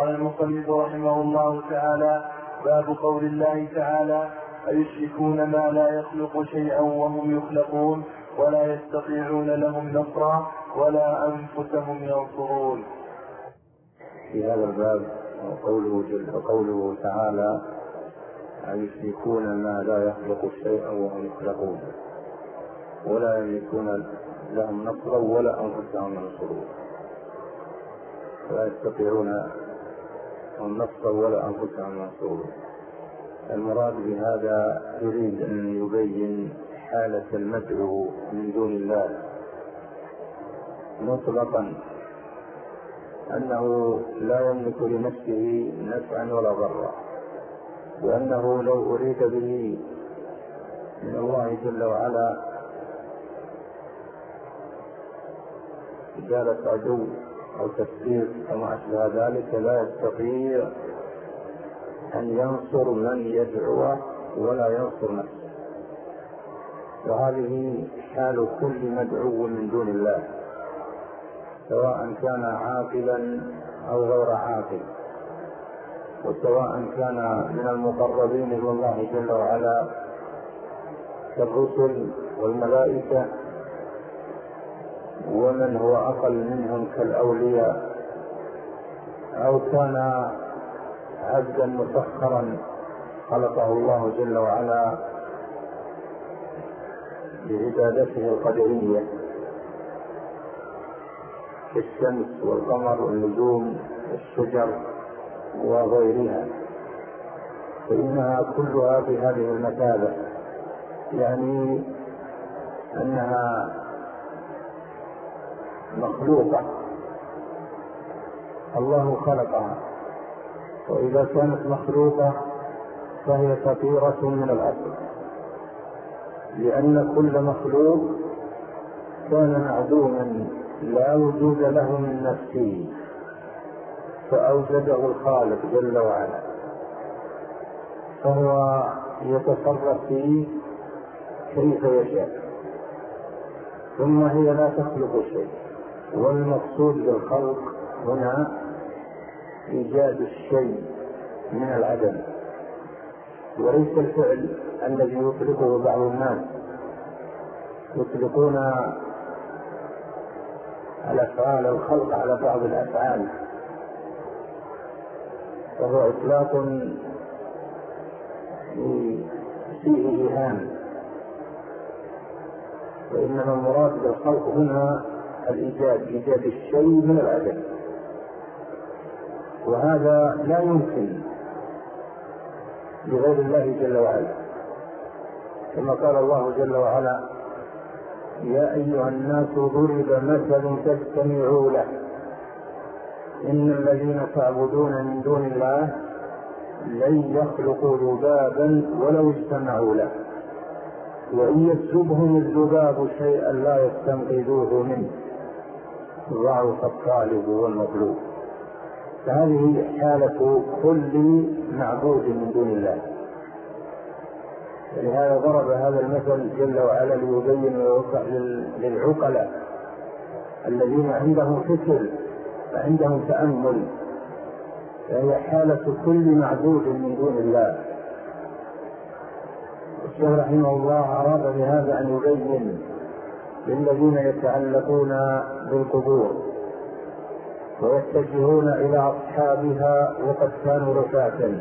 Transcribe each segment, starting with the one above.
قال المصنف رحمه الله تعالى: باب قول الله تعالى: أيشركون ما لا يخلق شيئا وهم يخلقون ولا يستطيعون لهم نصرا ولا أنفسهم ينصرون. في هذا الباب وقوله تعالى: أيشركون ما لا يخلق شيئا وهم يخلقون ولا يملكون لهم نصرا ولا أنفسهم ينصرون، لا يستطيعون لهم نصرا ولا أنفسهم ينصرون. المراد بهذا يريد أن يبين حالة المدعو من دون الله مطلقا، أنه لا يملك لنفسه نفعا ولا ضرا، وأنه لو أريد به من الله جل وعلا إزالة عدو أو تسبيط أو ما أشبه ذلك لا يستطيع أن ينصر من يدعو ولا ينصر نفسه. وهذه حال كل مدعو من دون الله، سواء كان عاقلا أو غير عاقل، وسواء كان من المقربين إلى الله جل وعلا كالرسل والملائكة، ومن هو أقل منهم كالأولياء، أو كان عبدا مسخرا خلقه الله جل وعلا بعبادته القدرية كالشمس والقمر والنجوم والشجر وغيرها، فإنها كلها بهذه المثابة، يعني أنها مخلوقة الله خلقها، وإذا كانت مخلوقة فهي فطيرة من الأصل، لأن كل مخلوق كان معدوما لا وجود له من نفسه فأوجده الخالق جل وعلا، فهو يتصرف فيه كيف يشاء، ثم هي لا تخلق شيء. والمقصود بالخلق هنا إيجاد الشيء من العدم، وليس الفعل الذي يطلقه بعض الناس، يطلقون الأفعال الخلق على بعض الأفعال، وهو إطلاق فيه إيهام، وإنما المراد بالخلق هنا إيجاد الشيء من العدم، وهذا لا يمكن لغير الله جل وعلا، كما قال الله جل وعلا: يا أيها الناس ضرب مثل فاستمعوا له إن الذين تعبدون من دون الله لن يخلقوا ذبابا ولو اجتمعوا له وإن يسلبهم الذباب شيئا لا يستنقذوه منه ضعف الطالب والمطلوب. فهذه حالة كل معبود من دون الله، لهذا ضرب هذا المثل جل وعلا ليبين ويوضح للعقلاء الذين عندهم فكر وعندهم تأمل، فهي حالة كل معبود من دون الله. الشيخ رحمه الله أراد بهذا أن يبين للذين يتعلقون بالقبور ويتجهون إلى أصحابها وقد كانوا رفاة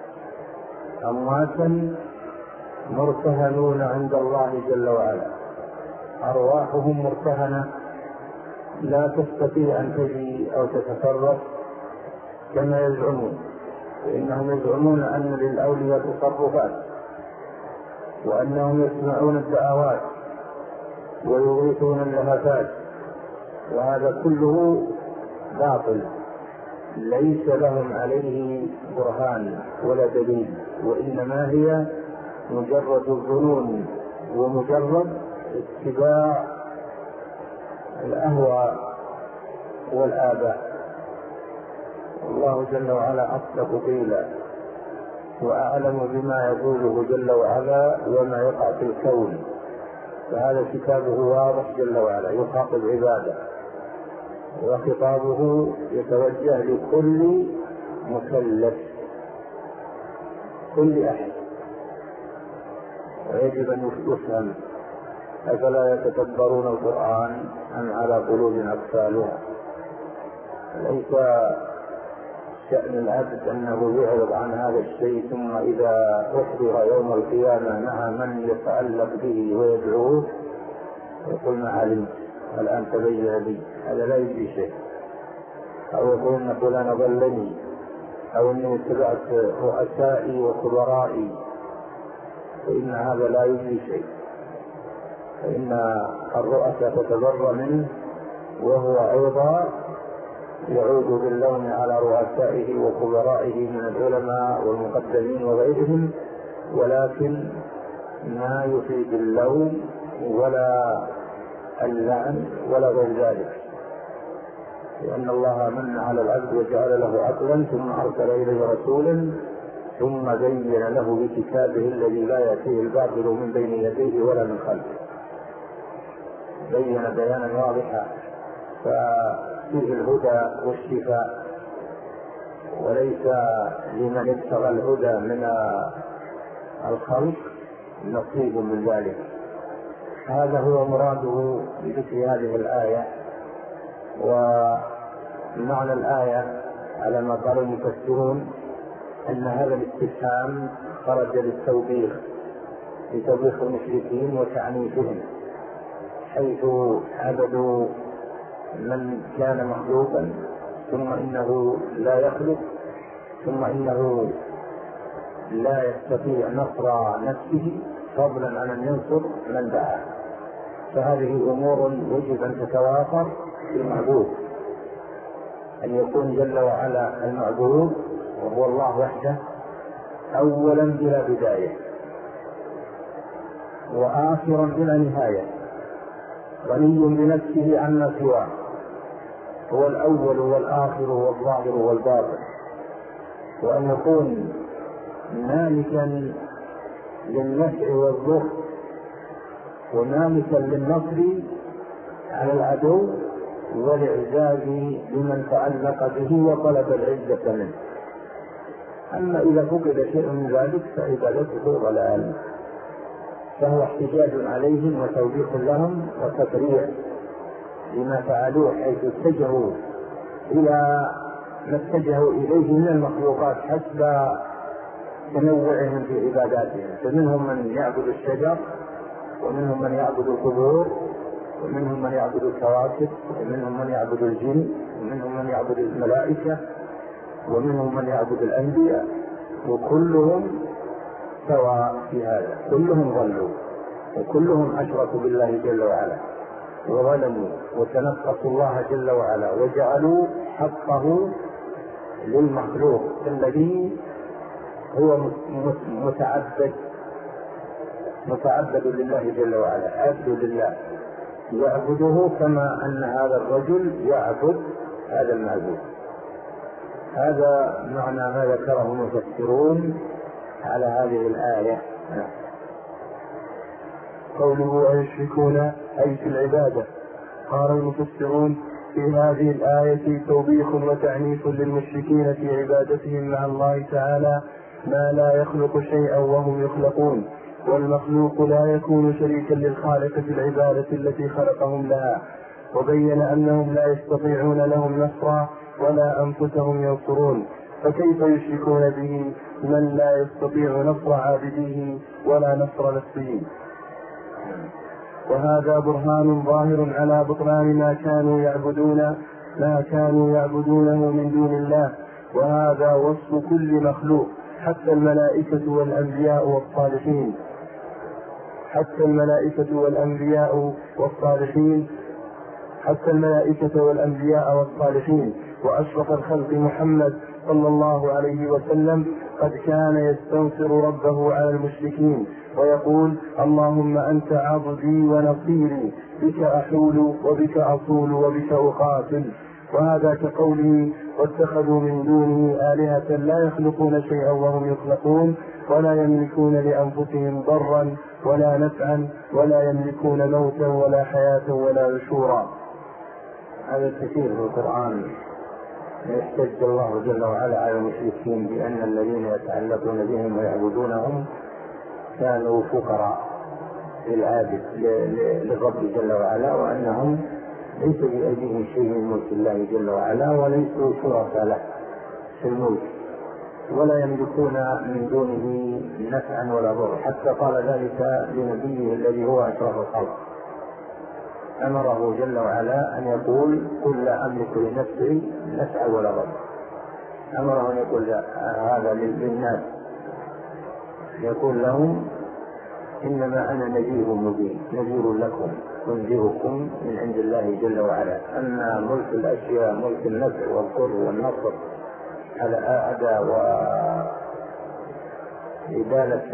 أمواتا مرتهنون عند الله جل وعلا، أرواحهم مرتهنة لا تستطيع أن تجي أو تتصرف كما يزعمون، فإنهم يزعمون أن للأولياء تصرفات، وأنهم يسمعون الدعوات ويغيثون اللهفات، وهذا كله باطل ليس لهم عليه برهان ولا دليل، وإنما هي مجرد الظنون ومجرد اتباع الأهواء والآباء. الله جل وعلا أصدق قيلا وأعلم بما يقوله جل وعلا وما يقع في الكون، فهذا كتابه واضح جل وعلا يخاطب عباده، وخطابه يتوجه لكل مكلف كل أحد، ويجب أن يفهم. أفلا يتدبرون القرآن أم على قلوب أقفالها؟ ليس شأن العبد أنه يعرض عن هذا الشيء ثم إذا أحضر يوم القيامة مع من يتعلق به ويدعوه يقول ما علمت الآن تبين لي، هذا لا يجي شيء. أو يقول أن فلان ضلني، أو أني اتبعت رؤسائي وكبرائي، فإن هذا لا يجي شيء، فإن الرؤساء تتبرأ منه، وهو أيضا يعود باللوم على رؤسائه وكبرائه من العلماء والمقدمين وغيرهم، ولكن ما يفيد اللوم ولا اللعن ولا غير ذلك، لأن الله من على العبد وجعل له عقلا ثم أرسل إليه رسولا ثم بين له بكتابه الذي لا يأتيه الباطل من بين يديه ولا من خلفه، بين بيانا واضحا، فيه الهدى والشفاء، وليس لمن ابتغى الهدى من الخلق نصيب من ذلك. هذا هو مراده بذكر هذه الآية. ومعنى الآية على ما قال المفسرون أن هذا الاستفهام خرج للتوبيخ، لتوبيخ المشركين وتعنيفهم، حيث عبدوا من كان مخلوقا ثم إنه لا يخلق، ثم إنه لا يستطيع نصر نفسه فضلا عن أن ينصر من دعاه. فهذه أمور يجب أن تتوافر في المعبود، أن يكون جل وعلا المعبود وهو الله وحده أولا بلا بداية، وآخرا بلا نهاية، غني بنفسه عما سواه، هو الأول والآخر والظاهر والباطن، وأن يكون مالكا للنفع والضر ومالكا للنصر على العدو والإعزاز لمن تعلق به وطلب العزة منه. أما إذا فقد شيء من ذلك فعبادته ضلال، فهو احتجاج عليهم وتوبيخ لهم وتفريع لما فعلوه، حيث اتجهوا إلى ما اتجهوا إليه من المخلوقات حسب تنوعهم في عباداتهم. فمنهم من يعبد الشجر، ومنهم من يعبد القبور، ومنهم من يعبد الكواكب، ومنهم من يعبد الجن، ومنهم من يعبد الملائكة، ومنهم من يعبد الأنبياء، وكلهم سواء في هذا، كلهم ضلوا وكلهم أشركوا بالله جل وعلا وظلموا وتنقصوا الله جل وعلا وجعلوا حقه للمخلوق الذي هو متعبد لله جل وعلا، عبد لله يعبده كما أن هذا الرجل يعبد هذا المعبود. هذا معنى ما ذكره المفسرون على هذه الآية. قوله ويشركون أي في العبادة. قال المفسرون في هذه الآية توبيخ وتعنيف للمشركين في عبادتهم مع الله تعالى ما لا يخلق شيئا وهم يخلقون، والمخلوق لا يكون شريكا للخالق في العبادة التي خلقهم لها، وبين أنهم لا يستطيعون لهم نصرا ولا أنفسهم ينصرون، فكيف يشركون به من لا يستطيع نصر عابديه ولا نصر نفسه؟ وهذا برهان ظاهر على بطلان ما كانوا يعبدونه من دون الله، وهذا وصف كل مخلوق حتى الملائكة والأنبياء والصالحين، حتى الملائكة والأنبياء والصالحين. وأشرف الخلق محمد صلى الله عليه وسلم قد كان يستنصر ربه على المشركين ويقول اللهم أنت عبدي ونصيري، بك أحول وبك أصول وبك أقاتل. وهذا كقوله واتخذوا من دونه آلهة لا يخلقون شيئا وهم يخلقون ولا يملكون لأنفسهم ضرا ولا نفعا ولا يملكون موتا ولا حياة ولا نشورا. هذا كثير في القرآن يحتج الله جل وعلا على المشركين بأن الذين يتعلقون بهم ويعبدونهم كانوا فقراء للعابد للرب جل وعلا، وأنهم ليس بأيديهم شيء من ملك الله جل وعلا، وليسوا شركاء له في الملك، ولا يملكون من دونه نفعا ولا ضر، حتى قال ذلك لنبيه الذي هو أشرف الخلق، أمره جل وعلا أن يقول قل لا أملك لنفسي نفعا ولا ضر. أمره أن يقول هذا للناس، يقول لهم إنما أنا نذير مبين، نذير لكم أنذركم من عند الله جل وعلا، أن ملك الأشياء ملك النفع والضر والنصر على أعداء وإدالة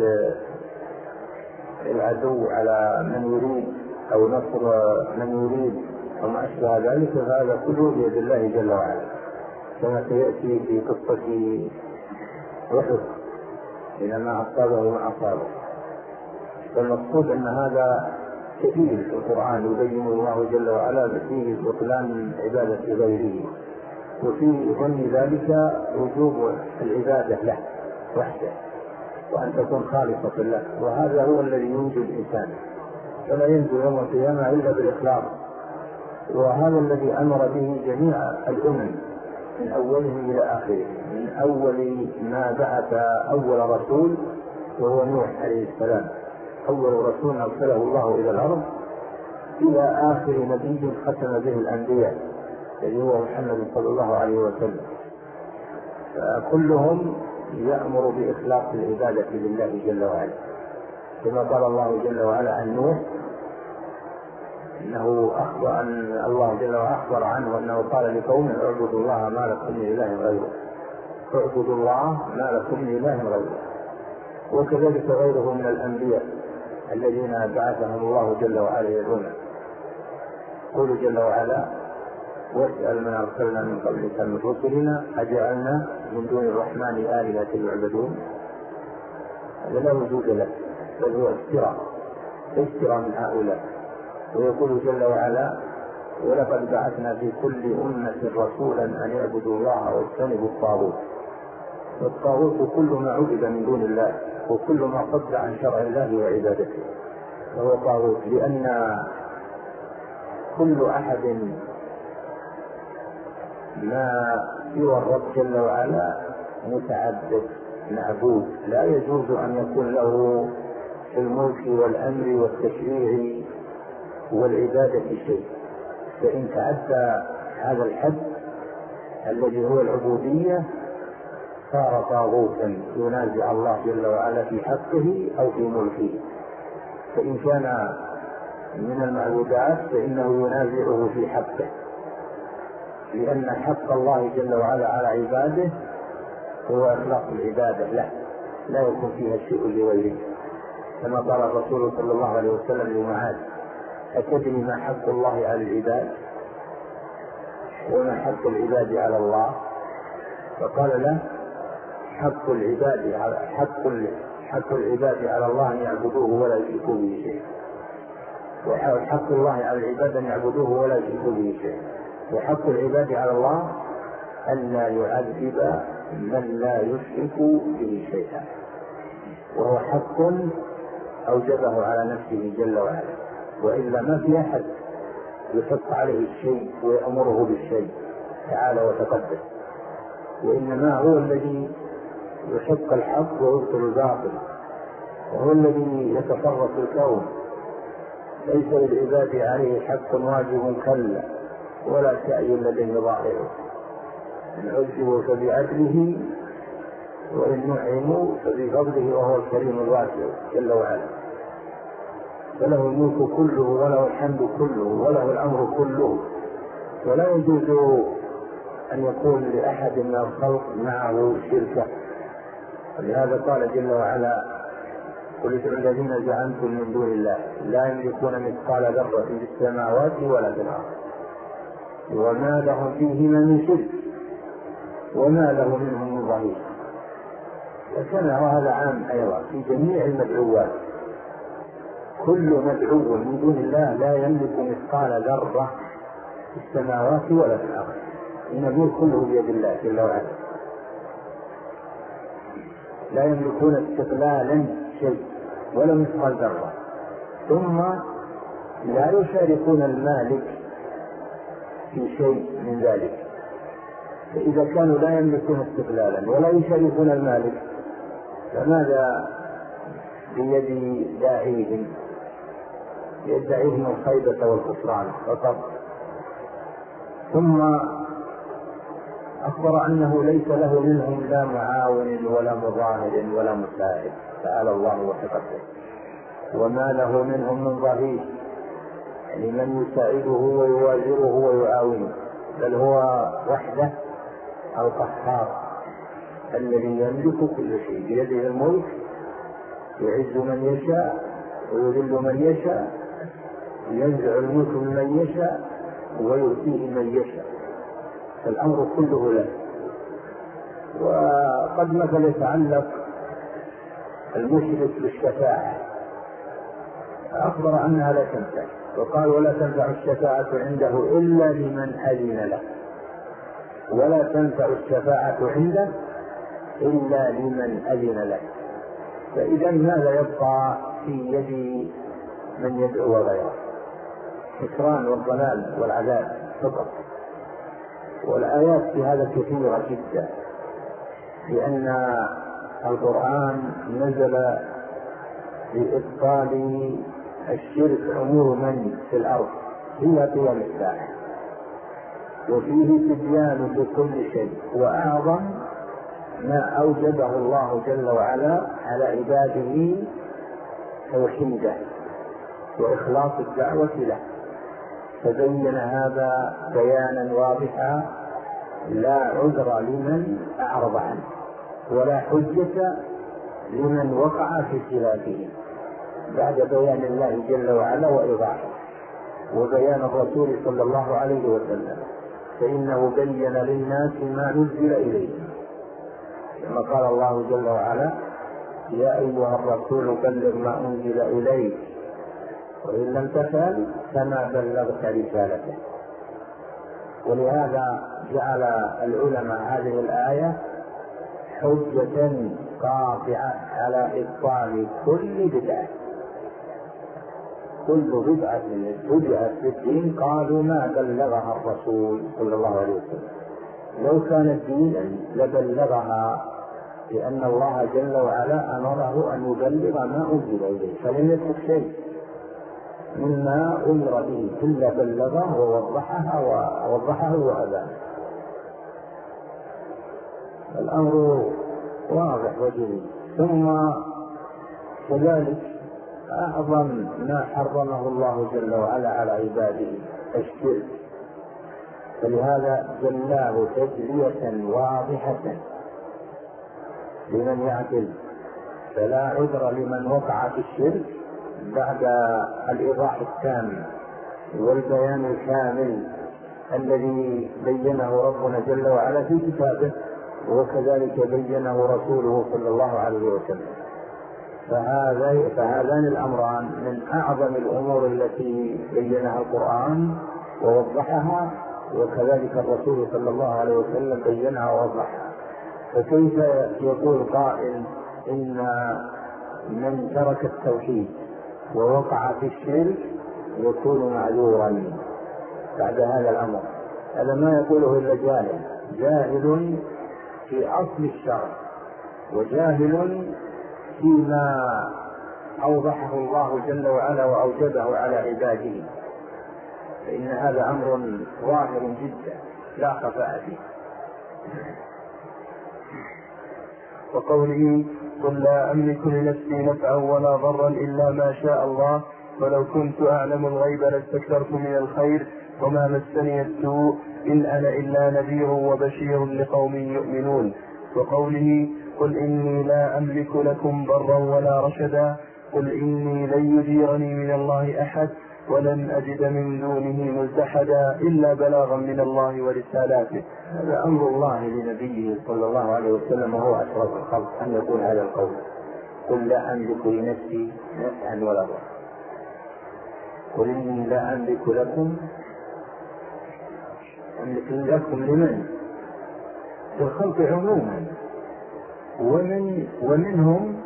العدو على من يريد أو نصر من يريد أو ما أشبه ذلك، فهذا كله بيد الله جل وعلا، كما سيأتي في قصة أحد حينما أصابه ما أصابه. فالمقصود أن هذا كثير في القرآن يبين الله جل وعلا فيه بطلان عبادة غيره، وفي ظن ذلك وجوب العبادة له وحده، وأن تكون خالصة له، وهذا هو الذي ينجي الإنسان، فلا ينجو يوم القيامة إلا بالإخلاص. وهذا الذي أمر به جميع الأمم من أولهم إلى آخره، من أول ما بعث أول رسول وهو نوح عليه السلام، أول رسول أرسله الله إلى الأرض، إلى آخر نبي ختم به الأنبياء الذي هو محمد صلى الله عليه وسلم، فكلهم يأمر بإخلاص العبادة لله جل وعلا، كما قال الله جل وعلا عن نوح إنه أخبر أن الله جل وعلا أخبر عنه أنه قال لقومه اعبدوا الله ما لكم من إله غيره، اعبدوا الله ما لكم من إله غيره. وكذلك غيره من الأنبياء الذين بعثهم الله جل وعلا يدعونه. قول جل وعلا واسأل من أرسلنا من قبلك من رسلنا أجعلنا من دون الرحمن آلهة يعبدون، هذا لا وجود له، بل هو افتراء من هؤلاء. ويقول جل وعلا ولقد بعثنا في كل أمة رسولا أن يعبدوا الله واجتنبوا الطاغوت، والطاغوت كل ما عبد من دون الله وكل ما صد عن شرع الله وعبادته فهو طاغوت، لأن كل أحد ما سوى الرب جل وعلا متعبد معبود، لا يجوز أن يكون له في الملك والأمر والتشريع والعبادة شيء، فإن تعدى هذا الحد الذي هو العبودية صار طاغوتا ينازع الله جل وعلا في حقه أو في ملكه. فإن كان من المعبودات فإنه ينازعه في حقه، لأن حق الله جل وعلا على عباده هو إخلاص العبادة له، لا يكون فيها شيء لغيره، كما قال الرسول صلى الله عليه وسلم لمعاذ أتدري ما حق الله على العباد وما حق العباد على الله؟ فقال له حق العباد على الله أن يعبدوه ولا يشركوا به شيئا، وحق الله على العباد أن يعبدوه ولا يشركوا به شيئا، وحق العباد على الله أن لا يعذب من لا يشرك به شيئا، وهو حق أوجبه على نفسه جل وعلا، وإلا ما في أحد يحق عليه الشيء ويأمره بالشيء تعالى وتقدس، وإنما هو الذي يحق الحق ويبطل الباطل، وهو الذي يتصرف الكون، ليس للعباد عليه حق واجب كلا ولا سعي لديه ظاهره، إن عذبوا فبعدله وإن نعموا فبفضله وهو الكريم الواسع جل وعلا، فله الملك كله وله الحمد كله وله الأمر كله، ولا يجوز أن يكون لأحد من الخلق معه شركة. ولهذا قال جل وعلا قل ادعوا الذين زعمتم من دون الله لا يملكون مثقال ذرة في السماوات ولا في الأرض وما لهم فيهما من شرك وما له منهم من ظهير. وكان هذا عام أيضا في جميع المدعوات، كل مدعو من دون الله لا يملك مثقال ذرة في السماوات ولا في الأرض إن الملك كله بيد الله جل وعلا، لا يملكون استقلالا شيء ولا مثقال ذرة، ثم لا يشاركون المالك في شيء من ذلك. فإذا كانوا لا يملكون استقلالا ولا يشاركون المالك، فماذا بيد داعيهم؟ يدعيهم الخيبة والخسران فقط. ثم أخبر أنه ليس له منهم لا معاون ولا مظاهر ولا مساعد، تعالى الله وتقدم، وما له منهم من ظهير، يعني من يساعده ويوازره ويعاونه، بل هو وحده القهار الذي يملك كل شيء، بيده الملك، يعز من يشاء ويذل من يشاء، ينزع الملك ممن يشاء ويؤتيه من يشاء، فالأمر كله له. وقد مثل يتعلق المشرك بالشفاعة، أخبر أنها لا تنفع، وقال ولا تنفع الشفاعة عنده إلا لمن أذن له، ولا تنفع الشفاعة عنده إلا لمن أذن له. فإذا ماذا يبقى في يد من يدعو غيره؟ الخسران والضلال والعذاب فقط. والآيات في هذا كثيرة جدا، لأن القرآن نزل لإبطال الشرك عموما في الأرض إلى قيام الساعة، وفيه تبيان لكل شيء، وأعظم ما أوجبه الله جل وعلا على عباده توحيده وإخلاص الدعوة له، فبين هذا بيانا واضحا لا عذر لمن أعرض عنه ولا حجة لمن وقع في خلافه، بعد بيان الله جل وعلا وإيضاحه وبيان الرسول صلى الله عليه وسلم، فإنه بين للناس ما نزل إليهم، كما قال الله جل وعلا يا أيها الرسول بلغ ما أنزل إليك وإن لم تفعل فما بلغت رسالته. ولهذا جعل العلماء هذه الآية حجة قاطعة على إبطال كل بدعة. كل بدعة بدعت في الدين قالوا ما بلغها الرسول صلى الله عليه وسلم، لو كانت دينا لبلغها، لأن الله جل وعلا أمره أن يبلغ ما أنزل إليه، فلم يترك شيء مما أمر به إلا بلغه ووضحه وأبانه. الأمر واضح وجلي. ثم كذلك أعظم ما حرمه الله جل وعلا على عباده الشرك، فلهذا جلاه تجلية واضحة لمن يعقل، فلا عذر لمن وقع في الشرك بعد الإيضاح التام والبيان الكامل الذي بينه ربنا جل وعلا في كتابه، وكذلك بينه رسوله صلى الله عليه وسلم. فهذان الأمران من أعظم الأمور التي بينها القرآن ووضحها، وكذلك الرسول صلى الله عليه وسلم بينها ووضحها. فكيف يقول قائل إن من ترك التوحيد ووقع في الشرك يكون معذورا بعد هذا الأمر؟ هذا ما يقوله إلا جاهل في أصل الشرع، وجاهل فيما أوضحه الله جل وعلا وأوجبه على عباده، فإن هذا أمر ظاهر جدا لا خفاء فيه. وقوله قل لا أملك لنفسي نفعا ولا ضرا إلا ما شاء الله ولو كنت أعلم الغيب لاستكثرت من الخير وما مسني السوء إن أنا إلا نذير وبشير لقوم يؤمنون. وقوله قل إني لا أملك لكم ضرا ولا رشدا قل إني لن يجيرني من الله أحد ولن أجد من دونه ملتحدا إلا بلاغا من الله ورسالاته. هذا أمر الله لنبيه صلى الله عليه وسلم، وهو أشرف الخلق أن يقول هذا القول قل لا أملك لنفسي نفعا ولا ضرا، قل إني لا أملك لكم أملك لكم لمن؟ في الخلق عموما، ومنهم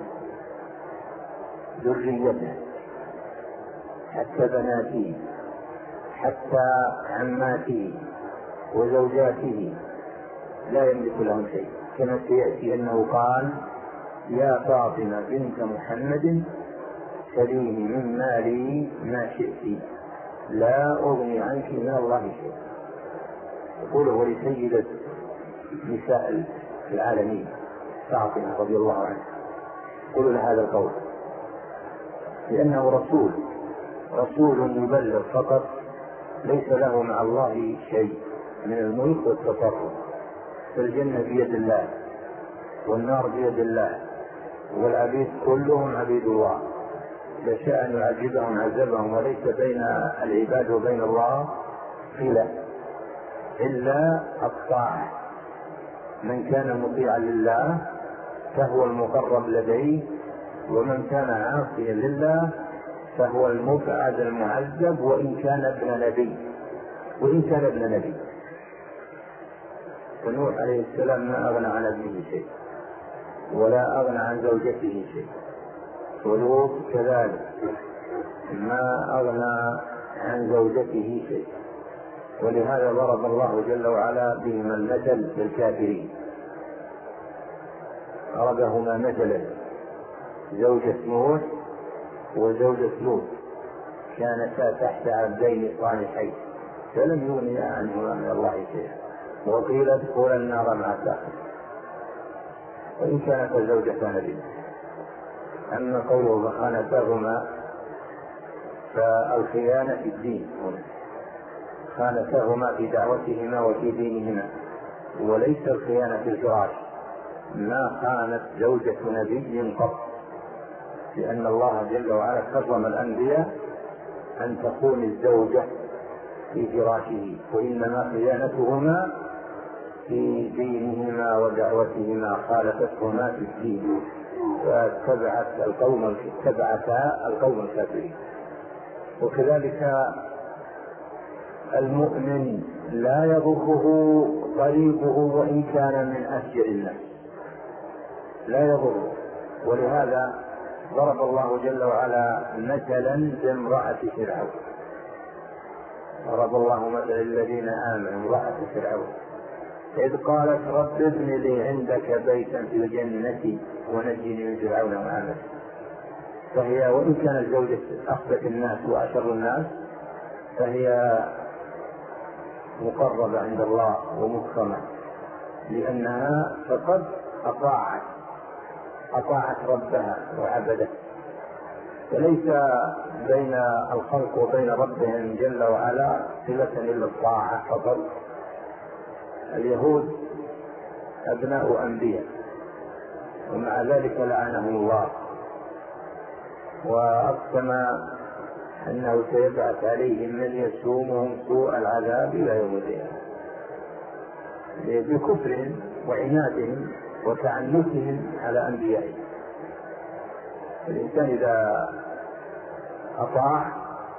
ذريته حتى بناته حتى عماته وزوجاته لا يملك لهم شيء، كما سيأتي أنه قال: يا فاطمة بنت محمد سليني من مالي ما شئت لا أغني عنك من الله شيء. يقوله لسيدة نساء العالمين فاطمة رضي الله عنها، يقول لها هذا القول لأنه رسول يبلغ فقط، ليس له مع الله شيء من الملك والتصرف، فالجنة بيد الله والنار بيد الله، والعبيد كلهم عبيد الله، إذا شاء أن يعذبهم عذبهم، وليس بين العباد وبين الله صلة إلا الطاعة. من كان مطيعا لله فهو المقرب لديه، ومن كان عاصيا لله فهو المبعد المعذب وإن كان ابن نبي. فنوح عليه السلام ما أغنى عن ابنه شيء ولا أغنى عن زوجته شيء، ولوط كذلك ما أغنى عن زوجته شيء. ولهذا ضرب الله جل وعلا بهما المثل للكافرين، ضربهما مثلا زوجة نوح وزوجة لوط كانتا تحت عبدين صالحين فلم يغنيا عنهما من الله شيئا، وقيل ادخلا النار مع الداخل وإن كانتا زوجة نبي. أما قوله فخانتاهما فالخيانة في الدين، خانتاهما في دعوتهما وفي دينهما، وليس الخيانة في الفراش. ما خانت زوجة نبي قط، لأن الله جل وعلا كرم الأنبياء أن تكون الزوجة في فراشه، وإنما خيانتهما في دينهما ودعوتهما، خالفتهما في الدين فاتبعتا القوم الكافرين. وكذلك المؤمن لا يضره قريبه وإن كان من أفجر الناس، لا يضره. ولهذا ضرب الله جل وعلا مثلا بامرأة فرعون، ضرب الله مثل الذين آمنوا امرأة فرعون إذ قالت رب ابن لي عندك بيتا في الجنة ونجني من فرعون وعمله. فهي وإن كانت زوجة أخبث الناس وأشر الناس فهي مقربة عند الله ومكرمة، لأنها فقد أطاعت ربها وعبدت. فليس بين الخلق وبين ربهم جل وعلا صلة إلا الطاعة فقط. اليهود أبناء أنبياء ومع ذلك لعنهم الله، وأقسم أنه سيبعث عليهم من يسومهم سوء العذاب إلى يوم القيامة بكفرهم وعنادهم وتعنتهم على أنبيائهم. الإنسان إذا أطاع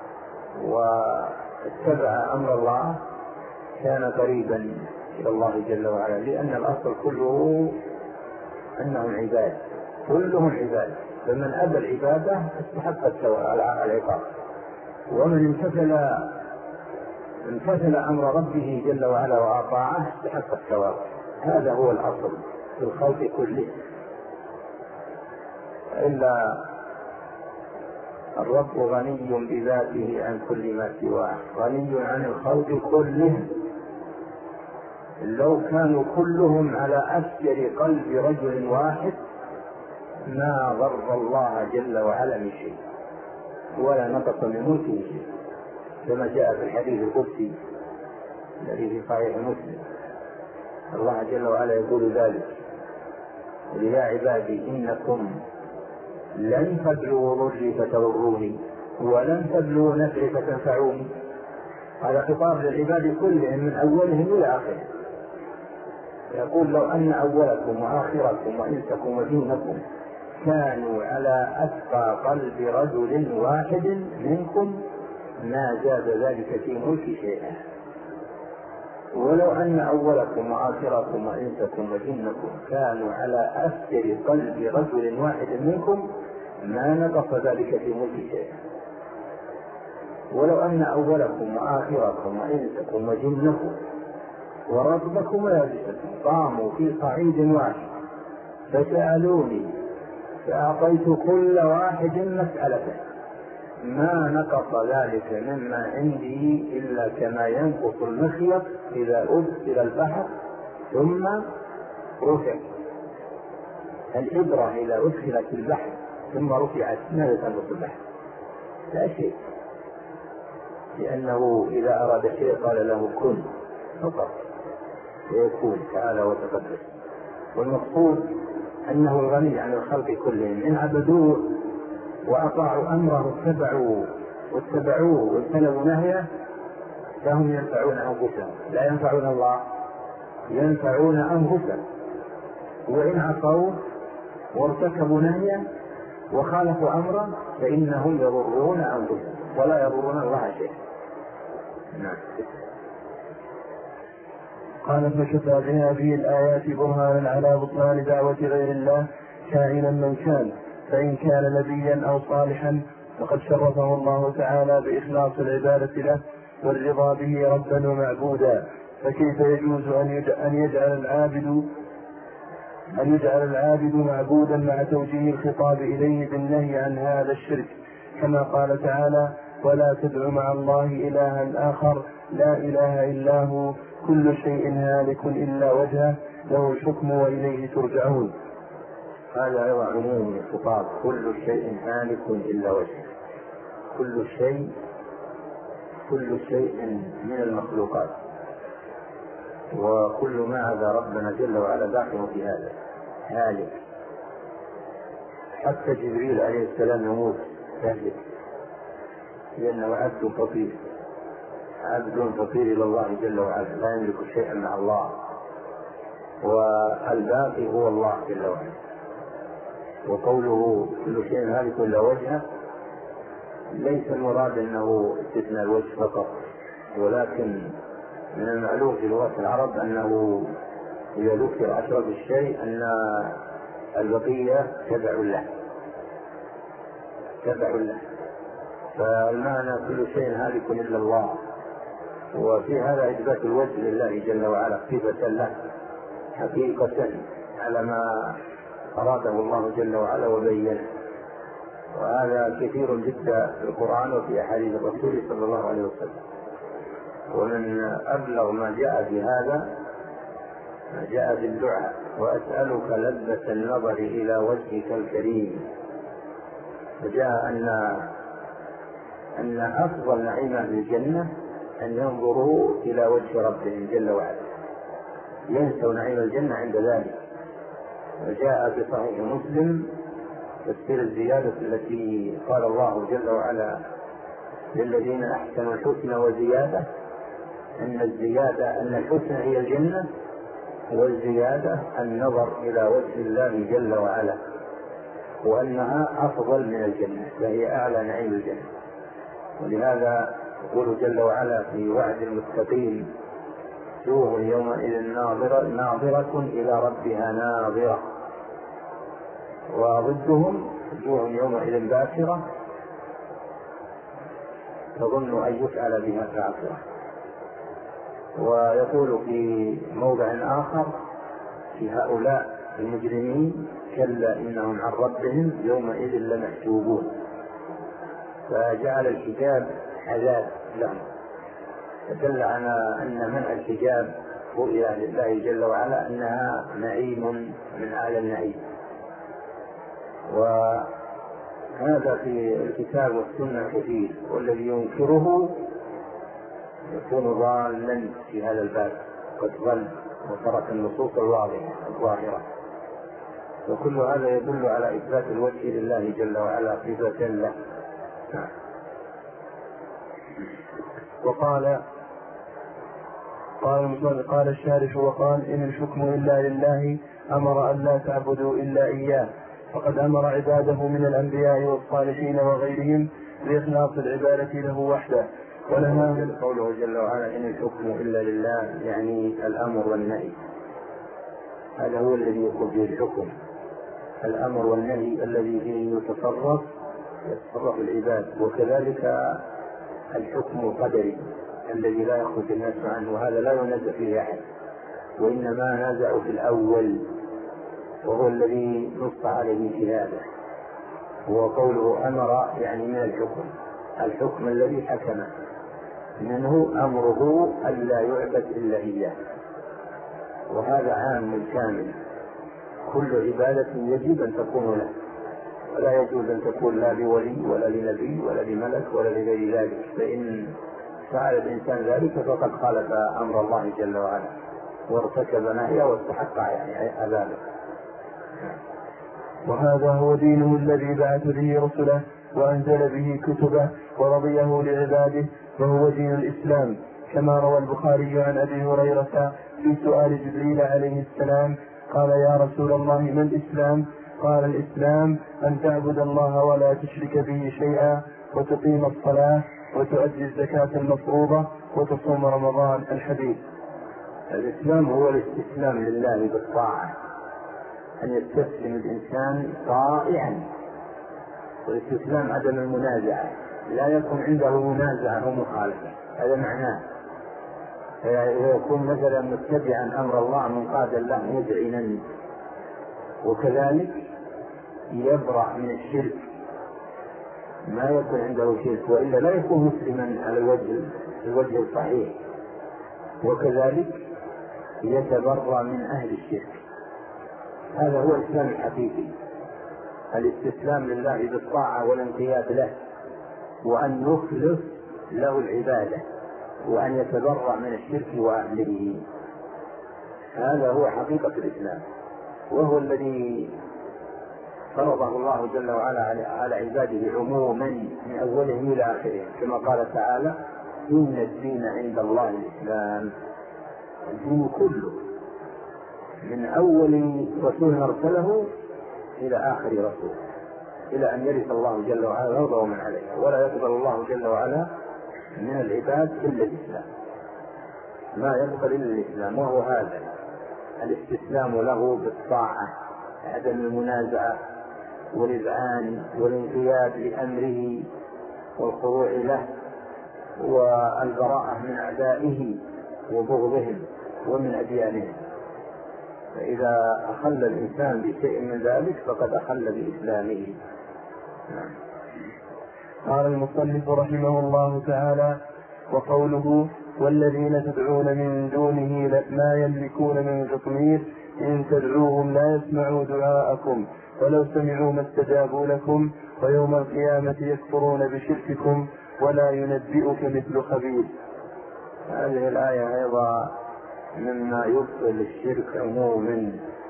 واتبع أمر الله كان قريبا إلى الله جل وعلا، لأن الأصل كله أنهم عباد، كلهم عباد، فمن أبى العبادة استحق العقاب، ومن امتثل أمر ربه جل وعلا وأطاعه استحق الثواب. هذا هو الأصل في الخلق كله. إلا الرب غني بذاته عن كل ما سواه، غني عن الخلق كلهم. لو كانوا كلهم على أفجر قلب رجل واحد ما ضر الله جل وعلا من شيء ولا نقص من ملكه شيء، كما جاء في الحديث القدسي الذي في صحيح مسلم. الله جل وعلا يقول ذلك: يا عبادي إنكم لن تبلغوا ضري فتضروني ولن تبلغوا نفعي فتنفعوني. هذا خطاب للعباد كلهم من أولهم إلى آخرهم. يقول: لو أن أولكم وآخركم وإنسكم وجنكم كانوا على أتقى قلب رجل واحد منكم ما زاد ذلك في ملك شيئا. ولو أن أولكم وآخركم وإنسكم وجنكم كانوا على أفجر قلب رجل واحد منكم ما نقص ذلك في ملك شيئا. ولو أن أولكم وآخركم وإنسكم وجنكم وربكم ولابسكم قاموا في صعيد واحد فسألوني فأعطيت كل واحد مسألته ما نقص ذلك مما عندي إلا كما ينقص المخيط إذا أدخل البحر ثم رفع. الإبرة إذا أدخلت البحر ثم رفعت ماذا تنقص البحر؟ لا شيء، لأنه إذا أراد شيء قال له كن فقط ويكون تعالى وتقدس. والمقصود أنه الغني عن الخلق كلهم، إن عبدوه وأطاعوا أمره واتبعوه واجتنبوا نهيه فهم ينفعون أنفسهم لا ينفعون الله، ينفعون أنفسهم. وإن عصوا وارتكبوا نهيه وخالفوا أمره فإنهم يضرون أنفسهم ولا يضرون الله شيئا. نعم. قال فكفى بهذه الآيات برهانا على بطلان دعوة غير الله كائنا من كان، فإن كان نبيا أو صالحا فقد شرفه الله تعالى بإخلاص العبادة له والرضا به ربا ومعبودا، فكيف يجوز أن يجعل العابد معبودا مع توجيه الخطاب إليه بالنهي عن هذا الشرك، كما قال تعالى ولا تدع مع الله إلها آخر لا إله إلا هو كل شيء هالك إلا وجهه له الحكم وإليه ترجعون. هذا أيضا عموم الخطاب، كل شيء هالك إلا وجهه، كل شيء من المخلوقات وكل ما عدا ربنا جل وعلا داخل في هذا هالك. حتى جبريل عليه السلام يموت يهلك لأنه عبد فقير إلى الله جل وعلا لا يملك شيئا مع الله، والباقي هو الله جل وعلا. وقوله كل شيء هالك إلا وجهه ليس المراد أنه استثناء الوجه فقط، ولكن من المعلوم في لغة العرب أنه إذا ذكر أشرف الشيء أن البقية تبع له، فالمعنى كل شيء هالك إلا الله. وفي هذا إثبات الوجه لله جل وعلا صفة له حقيقة على ما أراده الله جل وعلا وبينه، وهذا كثير جدا في القرآن وفي أحاديث الرسول صلى الله عليه وسلم. ومن أبلغ ما جاء في هذا ما جاء في الدعاء وأسألك لذة النظر إلى وجهك الكريم، فجاء أن أفضل نعيم أهل الجنة أن ينظروا إلى وجه ربهم جل وعلا، ينسوا نعيم الجنة عند ذلك. وجاء في صحيح مسلم تفسير الزيادة التي قال الله جل وعلا للذين أحسنوا الحسنى وزيادة، أن الحسنى هي الجنة، والزيادة النظر إلى وجه الله جل وعلا، وأنها أفضل من الجنة فهي أعلى نعيم الجنة. ولهذا يقول جل وعلا في وعد المتقين وجوه يومئذ ناظرة إلى ربها ناظرة، وضدهم وجوه يومئذ باسرة تظن أن يفعل بها فاقرة. ويقول في موضع آخر في هؤلاء المجرمين كلا إنهم عن ربهم يومئذ لمحجوبون، فجعل الحجاب عذاب لهم، فدل على أن منع الحجاب رؤيا لله جل وعلا أنها نعيم من أعلى النعيم. وهذا في الكتاب والسنة كثير، والذي ينكره يكون ضالا في هذا الباب، قد ضل وترك النصوص الظاهرة. وكل هذا يدل على إثبات الوجه لله جل وعلا صفة له. قال الشارح وقال إن الحكم إلا لله أمر أن لا تعبدوا إلا إياه، فقد أمر عباده من الأنبياء والصالحين وغيرهم بإخلاص العبادة له وحده، قوله جل وعلا إن الحكم إلا لله، يعني الأمر والنهي، هذا هو الذي يقول به الحكم. الأمر والنهي الذي فيه يتصرف العباد، وكذلك الحكم القدري الذي لا يخرج الناس عنه، وهذا لا ينازع فيه أحد، وإنما نازع في الأول وهو الذي نص عليه في هذا. هو قوله أمر يعني من الحكم الذي حكمه منه أمره ألا يعبد إلا إياه، وهذا عام كامل، كل عبادة يجب أن تكون له، ولا يجوز أن تكون لا لولي ولا لنبي ولا لملك ولا لغير ذلك، فإن فعل الإنسان ذلك فقد خالف أمر الله جل وعلا وارتكب نهيه واستحق يعني عذابه. وهذا هو دينه الذي بعث به رسله وأنزل به كتبه ورضيه لعباده، وهو دين الإسلام، كما روى البخاري عن أبي هريرة في سؤال جبريل عليه السلام قال يا رسول الله ما الإسلام؟ قال الإسلام أن تعبد الله ولا تشرك به شيئا، وتقيم الصلاة، وتؤدي الزكاة المفروضة، وتصوم رمضان. الحديث. الإسلام هو الاستسلام لله بالطاعة، أن يستسلم الإنسان طائعا، والاستسلام عدم المنازعة، لا يكون عنده منازعة ومخالفة، هذا معناه. يكون مثلا متبعا أمر الله منقادا له مذعنا، وكذلك يبرأ من الشرك، ما يكون عنده شرك، وإلا لا يكون مسلما على الوجه الصحيح، وكذلك يتبرأ من أهل الشرك. هذا هو الإسلام الحقيقي، الاستسلام لله بالطاعة والانقياد له، وأن يخلص له العبادة، وأن يتبرأ من الشرك وأهله. هذا هو حقيقة الإسلام، وهو الذي فرضه الله جل وعلا على عباده عموما من أولهم إلى آخرهم، كما قال تعالى إن الدين عند الله الإسلام. الدين كله من أول رسول أرسله إلى آخر رسول، إلى أن يرث الله جل وعلا الأرض ومن عليها، ولا يقبل الله جل وعلا من العباد إلا الإسلام، ما يقبل إلا الإسلام، وهو هذا الاستسلام له بالطاعة، عدم المنازعة والإذعان والانقياد لأمره والخضوع له، والبراءة من أعدائه وبغضهم ومن أديانهم. فإذا أخل الإنسان بشيء من ذلك فقد أخل بإسلامه. قال المصنف رحمه الله تعالى: وقوله والذين تدعون من دونه ما يملكون من قطمير إن تدعوهم لا يسمعوا دعاءكم ولو سمعوا ما استجابوا لكم ويوم القيامة يكفرون بشرككم ولا ينبئك مثل خبير. هذه الآية أيضا مما يبطل الشرك عموما،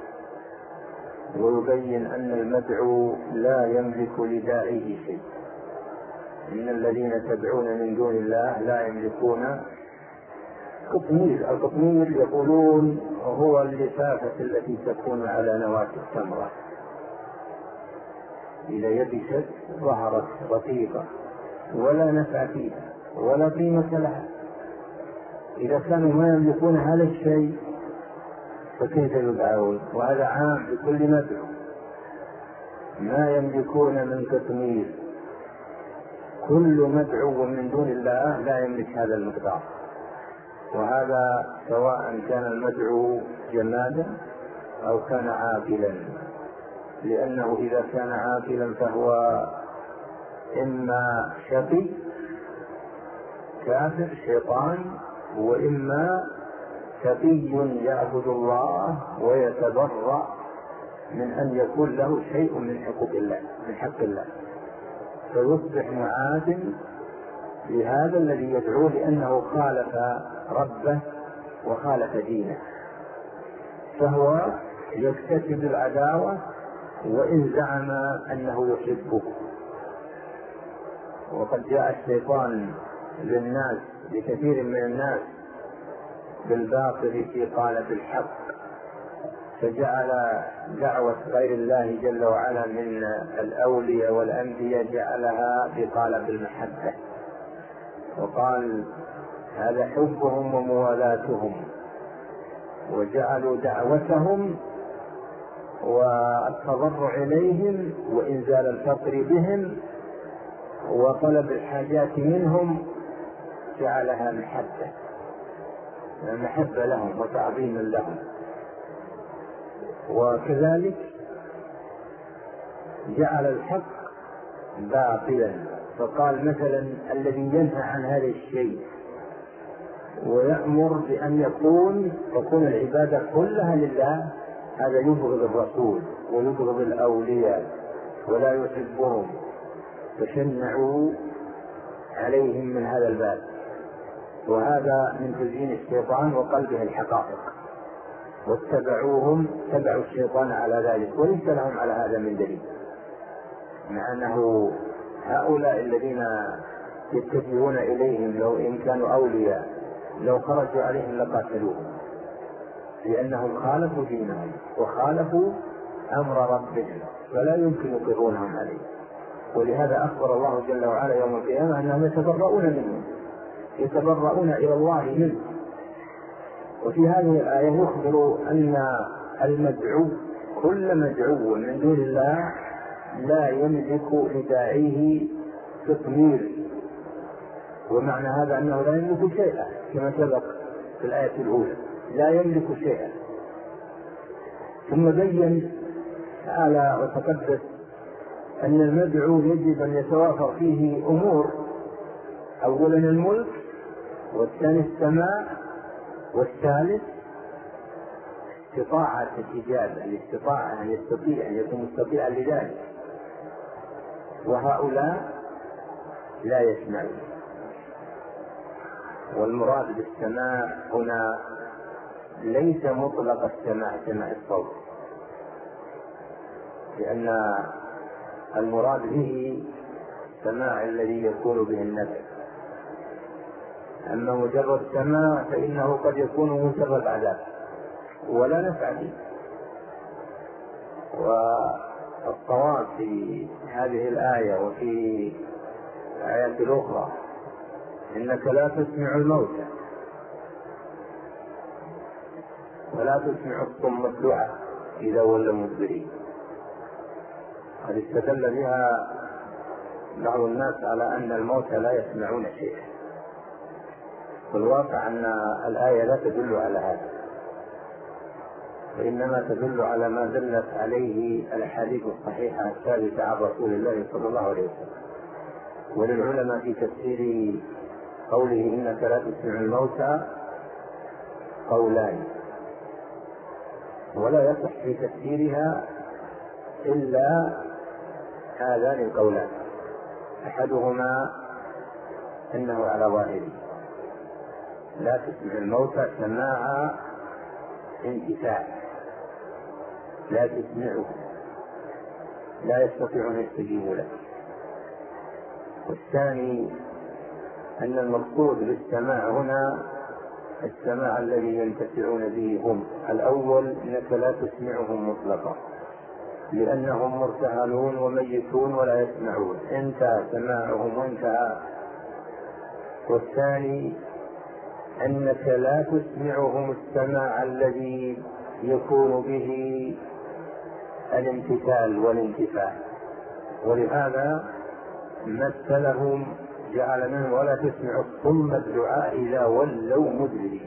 ويبين أن المدعو لا يملك لداعيه شيء. إن الذين تدعون من دون الله لا يملكون قطمير. القطمير يقولون هو اللفافة التي تكون على نواة التمرة، إذا يبست ظهرت رقيقة ولا نفع فيها ولا قيمة لها. إذا كانوا ما يملكون هذا الشيء فكيف يدعون؟ وهذا عام بكل مدعو، ما يملكون من قطمير. كل مدعو من دون الله لا يملك هذا المقدار، وهذا سواء كان المدعو جمادا أو كان عاقلا، لأنه إذا كان عاقلا فهو إما شقي كافر شيطان، وإما تقي يعبد الله ويتبرأ من أن يكون له شيء من حقوق الله، من حق الله، فيصبح معاد لهذا الذي يدعوه، لأنه خالف ربه وخالف دينه، فهو يكتسب العداوة وإن زعم أنه يحبه. وقد جاء الشيطان للناس، لكثير من الناس، بالباطل في قالب الحق، فجعل دعوة غير الله جل وعلا من الأولياء والأنبياء جعلها في قالب المحبة، وقال هذا حبهم وموالاتهم، وجعلوا دعوتهم والتضرع إليهم وإنزال الفقر بهم وطلب الحاجات منهم جعلها محبة لهم وتعظيما لهم. وكذلك جعل الحق باطلا، فقال مثلا الذي ينهى عن هذا الشيء ويأمر بأن تكون العبادة كلها لله، هذا يبغض الرسول ويبغض الأولياء ولا يحبهم، فشنعوا عليهم من هذا الباب، وهذا من تزيين الشيطان وقلبه الحقائق، واتبعوا الشيطان على ذلك، وليس لهم على هذا من دليل، مع أنه هؤلاء الذين يتجهون إليهم لو إن كانوا أولياء لو خرجوا عليهم لقاتلوهم، لأنهم خالفوا دينهم وخالفوا أمر ربهم، فلا يمكن يقرونهم عليه. ولهذا أخبر الله جل وعلا يوم القيامة أنهم يتبرؤون منهم، يتبرؤون إلى الله منه. وفي هذه الآية يخبر أن المدعو كل مدعو من دون الله لا يملك لداعيه تطمير، ومعنى هذا أنه لا يملك شيئا كما سبق في الآية الأولى، لا يملك شيئا. ثم بين تعالى وتقدس أن المدعو يجب أن يتوافر فيه أمور: أولا الملك، والثاني السماع، والثالث استطاعة الإجابة، الاستطاعة أن يستطيع أن يكون مستطيعا لذلك، وهؤلاء لا يسمعون. والمراد بالسماع هنا ليس مطلق السماع سماع الصوت، لأن المراد به السماع الذي يكون به النفع، أما مجرد سماع فإنه قد يكون مجرد عذاب ولا نفع فيه. والصواب في هذه الآية وفي الآيات الأخرى إنك لا تسمع الموتى ولا تسمع الصم الدعاء إذا ولوا مدبرين. قد استدل بها بعض الناس على أن الموتى لا يسمعون شيئا، والواقع أن الآية لا تدل على هذا، وإنما تدل على ما دلت عليه الأحاديث الصحيحة الثابتة عن رسول الله صلى الله عليه وسلم. وللعلماء في تفسير قوله إنك لا تسمع الموتى قولان، ولا يصح في تفسيرها إلا هذان القولان: أحدهما أنه على ظاهره لا تسمع الموتى سماع انتفاع، لا تسمعه، لا يستطيعون يستجيبوا له. والثاني أن المقصود بالسماع هنا السماع الذي ينتفعون به هم. الأول إنك لا تسمعهم مطلقا لأنهم مرتهلون وميتون ولا يسمعون، انتهى سماعهم وانتهى. والثاني أنك لا تسمعهم السماع الذي يكون به الامتثال والانتفاع، ولهذا مثلهم جعل منهم ولا تسمع الصم الدعاء إذا ولوا مدبرين.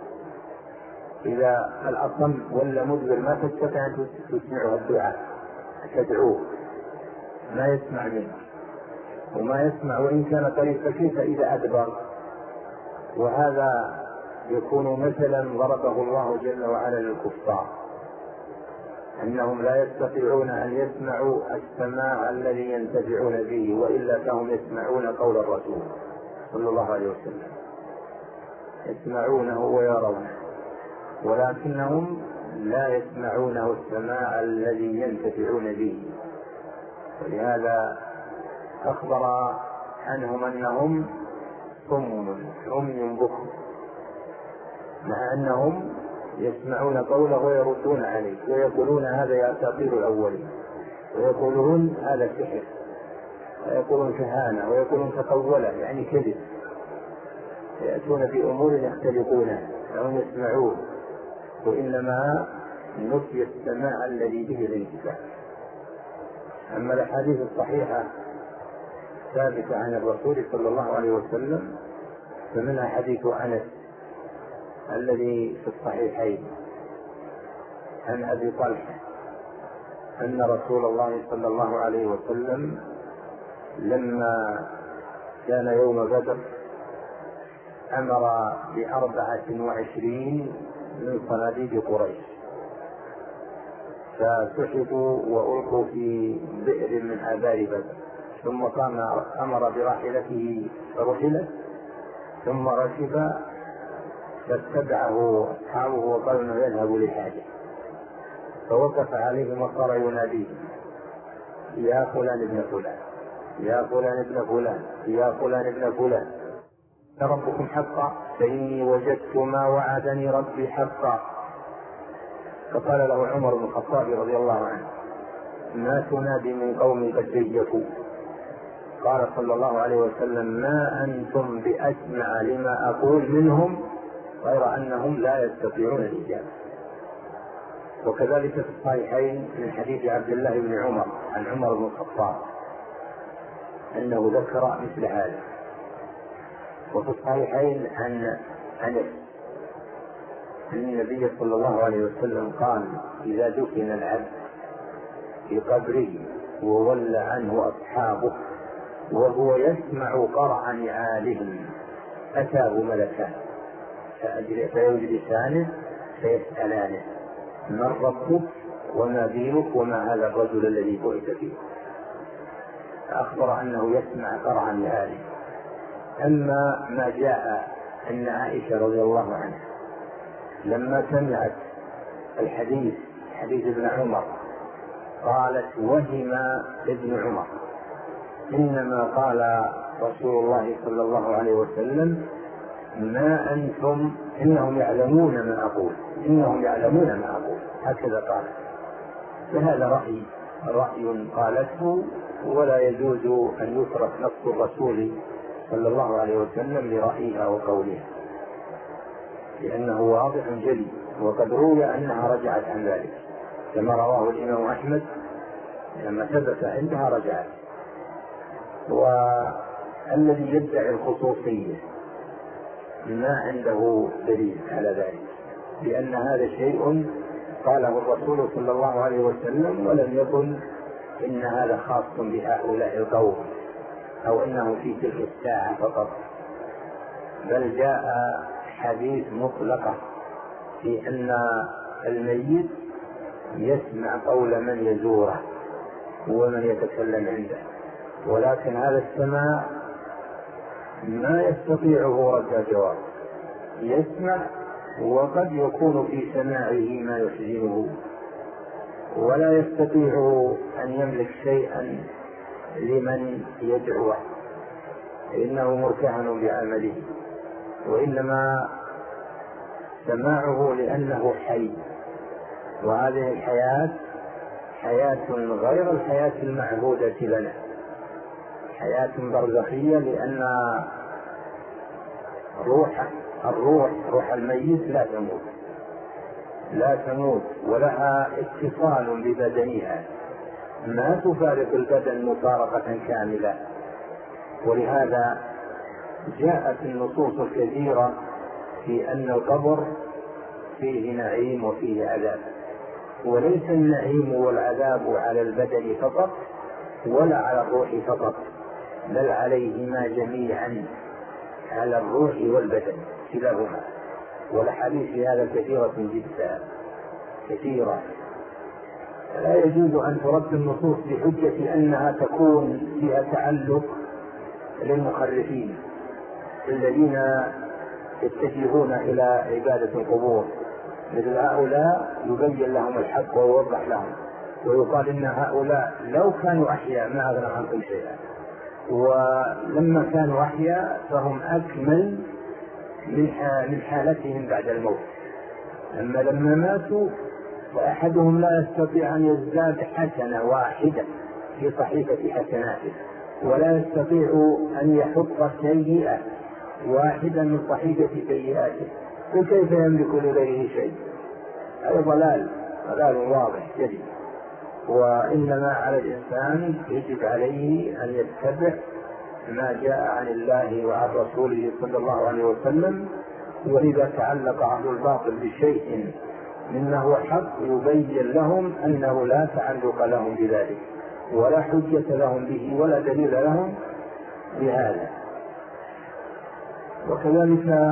إذا الأصم ولا مدبر ما تستطيع أن تسمعه الدعاء، تدعوه ما يسمع منك، وما يسمع وإن كان قريب كيف إذا أدبر. وهذا يكون مثلا ضربه الله جل وعلا للكفار، أنهم لا يستطيعون أن يسمعوا السماع الذي ينتفعون به، وإلا فهم يسمعون قول الرسول صلى الله عليه وسلم، يسمعونه ويرونه، ولكنهم لا يسمعونه السماع الذي ينتفعون به. ولهذا أخبر عنهم أنهم صم عمي بكم، مع أنهم يسمعون قوله ويردون عليه ويقولون هذا أساطير الأولين، ويقولون هذا سحر، ويقولون كهانة، ويقولون تقوله يعني كذب، يأتون بأمور يختلفونها أو يسمعون، وإنما نفي السماع الذي به الانتفاع. أما الأحاديث الصحيحة ثابتة عن الرسول صلى الله عليه وسلم فمنها حديث أنس الذي في الصحيحين عن أبي طلحة أن رسول الله صلى الله عليه وسلم لما كان يوم بدر أمر ب24 من صناديد قريش فسحبوا وألقوا في بئر من آبار بدر، ثم قام أمر براحلته فرحلت، ثم ركب فاتبعه أصحابه وقالوا انه يذهب لحاجه، فوقف عليهم وصار يناديه: يا فلان ابن فلان، يا فلان ابن فلان، يا فلان ابن فلان، ربكم حقا فإني وجدت ما وعدني ربي حقا. فقال له عمر بن الخطاب رضي الله عنه: ما تنادي من قوم قد جيفوا؟ قال صلى الله عليه وسلم: ما أنتم بأسمع لما أقول منهم غير أنهم لا يستطيعون الإجابة. وكذلك في الصحيحين من حديث عبد الله بن عمر عن عمر بن الخطاب أنه ذكر مثل هذا. وفي الصحيحين عن أنس أن النبي صلى الله عليه وسلم قال: إذا دفن العبد في قبره وولى عنه أصحابه وهو يسمع قرع نعالهم أتاه ملكان فيجلسانه فيسألانه: من ربك وما دينك وما هذا الرجل الذي بعث فيه؟ فأخبر أنه يسمع قرع نعاله. أما ما جاء أن عائشة رضي الله عنها لما سمعت الحديث حديث ابن عمر قالت: وهم ابن عمر، إنما قال رسول الله صلى الله عليه وسلم: ما أنتم إنهم يعلمون ما أقول، إنهم يعلمون ما أقول، هكذا قال. فهذا رأي قالته، ولا يجوز أن يترك نص الرسول صلى الله عليه وسلم لرأيها وقولها، لأنه واضح جلي، وقد روي أنها رجعت عن ذلك كما رواه الإمام أحمد لما ثبت عندها رجعت. والذي يدعي الخصوصية ما عنده دليل على ذلك، لأن هذا شيء قاله الرسول صلى الله عليه وسلم، ولم يقل إن هذا خاص بهؤلاء القوم أو إنه في تلك الساعة فقط، بل جاء حديث مطلقة في أن الميت يسمع قول من يزوره ومن يتكلم عنده، ولكن هذا السماع ما يستطيعه رد جواب، يسمع وقد يكون في سماعه ما يحزنه، ولا يستطيع أن يملك شيئا لمن يدعوه، إنه مرتهن بعمله، وإنما سماعه لأنه حي، وهذه الحياة حياة غير الحياة المعهودة لنا، حياة برزخية، لأن روح الميت لا تموت ولها اتصال ببدنها، ما تفارق البدن مفارقة كاملة. ولهذا جاءت النصوص الكثيرة في أن القبر فيه نعيم وفيه عذاب، وليس النعيم والعذاب على البدن فقط ولا على الروح فقط، بل عليهما جميعا، على الروح والبدن كلاهما. والأحاديث في هذا كثيرة جدا كثيرة، لا يجوز أن ترد النصوص بحجة أنها تكون فيها تعلق للمخرفين الذين يتجهون إلى عبادة القبور، مثل هؤلاء يبين لهم الحق ويوضح لهم، ويقال إن هؤلاء لو كانوا أحياء ما أغنى عنكم شيئا، ولما كانوا أحياء فهم أكمل من حالتهم بعد الموت، أما لما ماتوا فأحدهم لا يستطيع أن يزداد حسنة واحدة في صحيفة حسناته، ولا يستطيع أن يحط سيئة واحدا من صحيفة سيئاته، قل كيف يملك لغيره شيء؟ هذا ضلال واضح جلي. وإنما على الإنسان يجب عليه أن يتبع ما جاء عن الله وعن رسوله صلى الله عليه وسلم، وإذا تعلق أهل الباطل بشيء مما هو حق يبين لهم أنه لا تعلق لهم بذلك ولا حجة لهم به ولا دليل لهم بهذا. وكذلك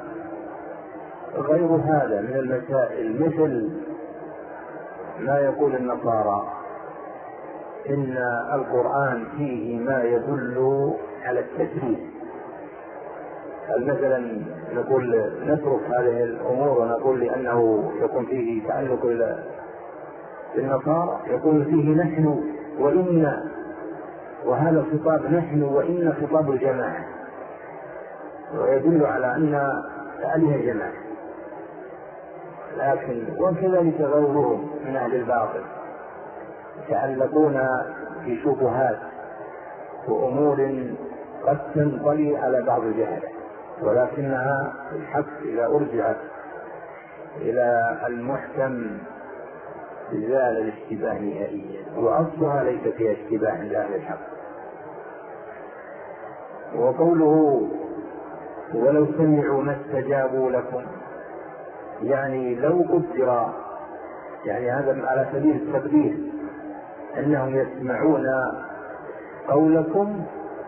غير هذا من المسائل، مثل ما يقول النصارى إن القرآن فيه ما يدل على التكليف. مثلا نقول نترك هذه الأمور ونقول لأنه يكون فيه تعلق بالنصارى، يقول فيه نحن وإنا، وهذا خطاب نحن وإنا خطاب الجماعة، ويدل على أن عليها جماعة. لكن وكذلك غيرهم من أهل الباطل يتعلقون بشبهات وأمور قد تنطلي على بعض الجهل، ولكنها الحق إذا أرجعت إلى المحكم زال الاشتباه نهائيا، وأصلها ليس فيها اشتباه لأهل الحق. وقوله ولو سمعوا ما استجابوا لكم، يعني لو قدر، يعني هذا على سبيل التقدير أنهم يسمعون قولكم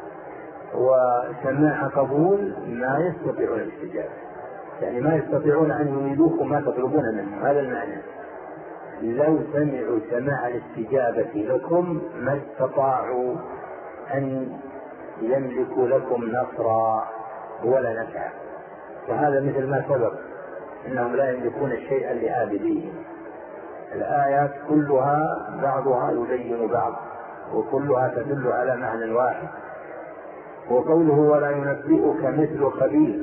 وسماع قبول ما يستطيعون الاستجابة، يعني ما يستطيعون أن يريدوكم ما تطلبون منهم، هذا المعنى. لو سمعوا سماع الاستجابة لكم ما استطاعوا أن يملكوا لكم نصرا ولا نفعا، فهذا مثل ما سبق إنهم لا يملكون شيئا لعابديه. الآيات كلها بعضها يبين بعض وكلها تدل على معنى واحد. وقوله ولا ينبئك مثل خبير،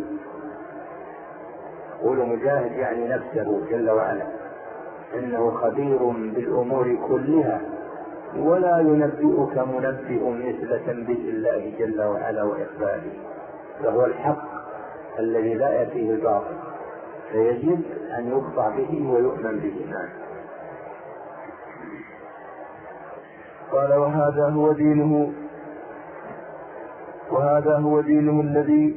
قول مجاهد يعني نفسه جل وعلا إنه خبير بالأمور كلها، ولا ينبئك منبئ مثل تنبئ الله جل وعلا وإخباره، فهو الحق الذي لا يأتيه الباطل، فيجب أن يخضع به ويؤمن به. قال وهذا هو دينه الذي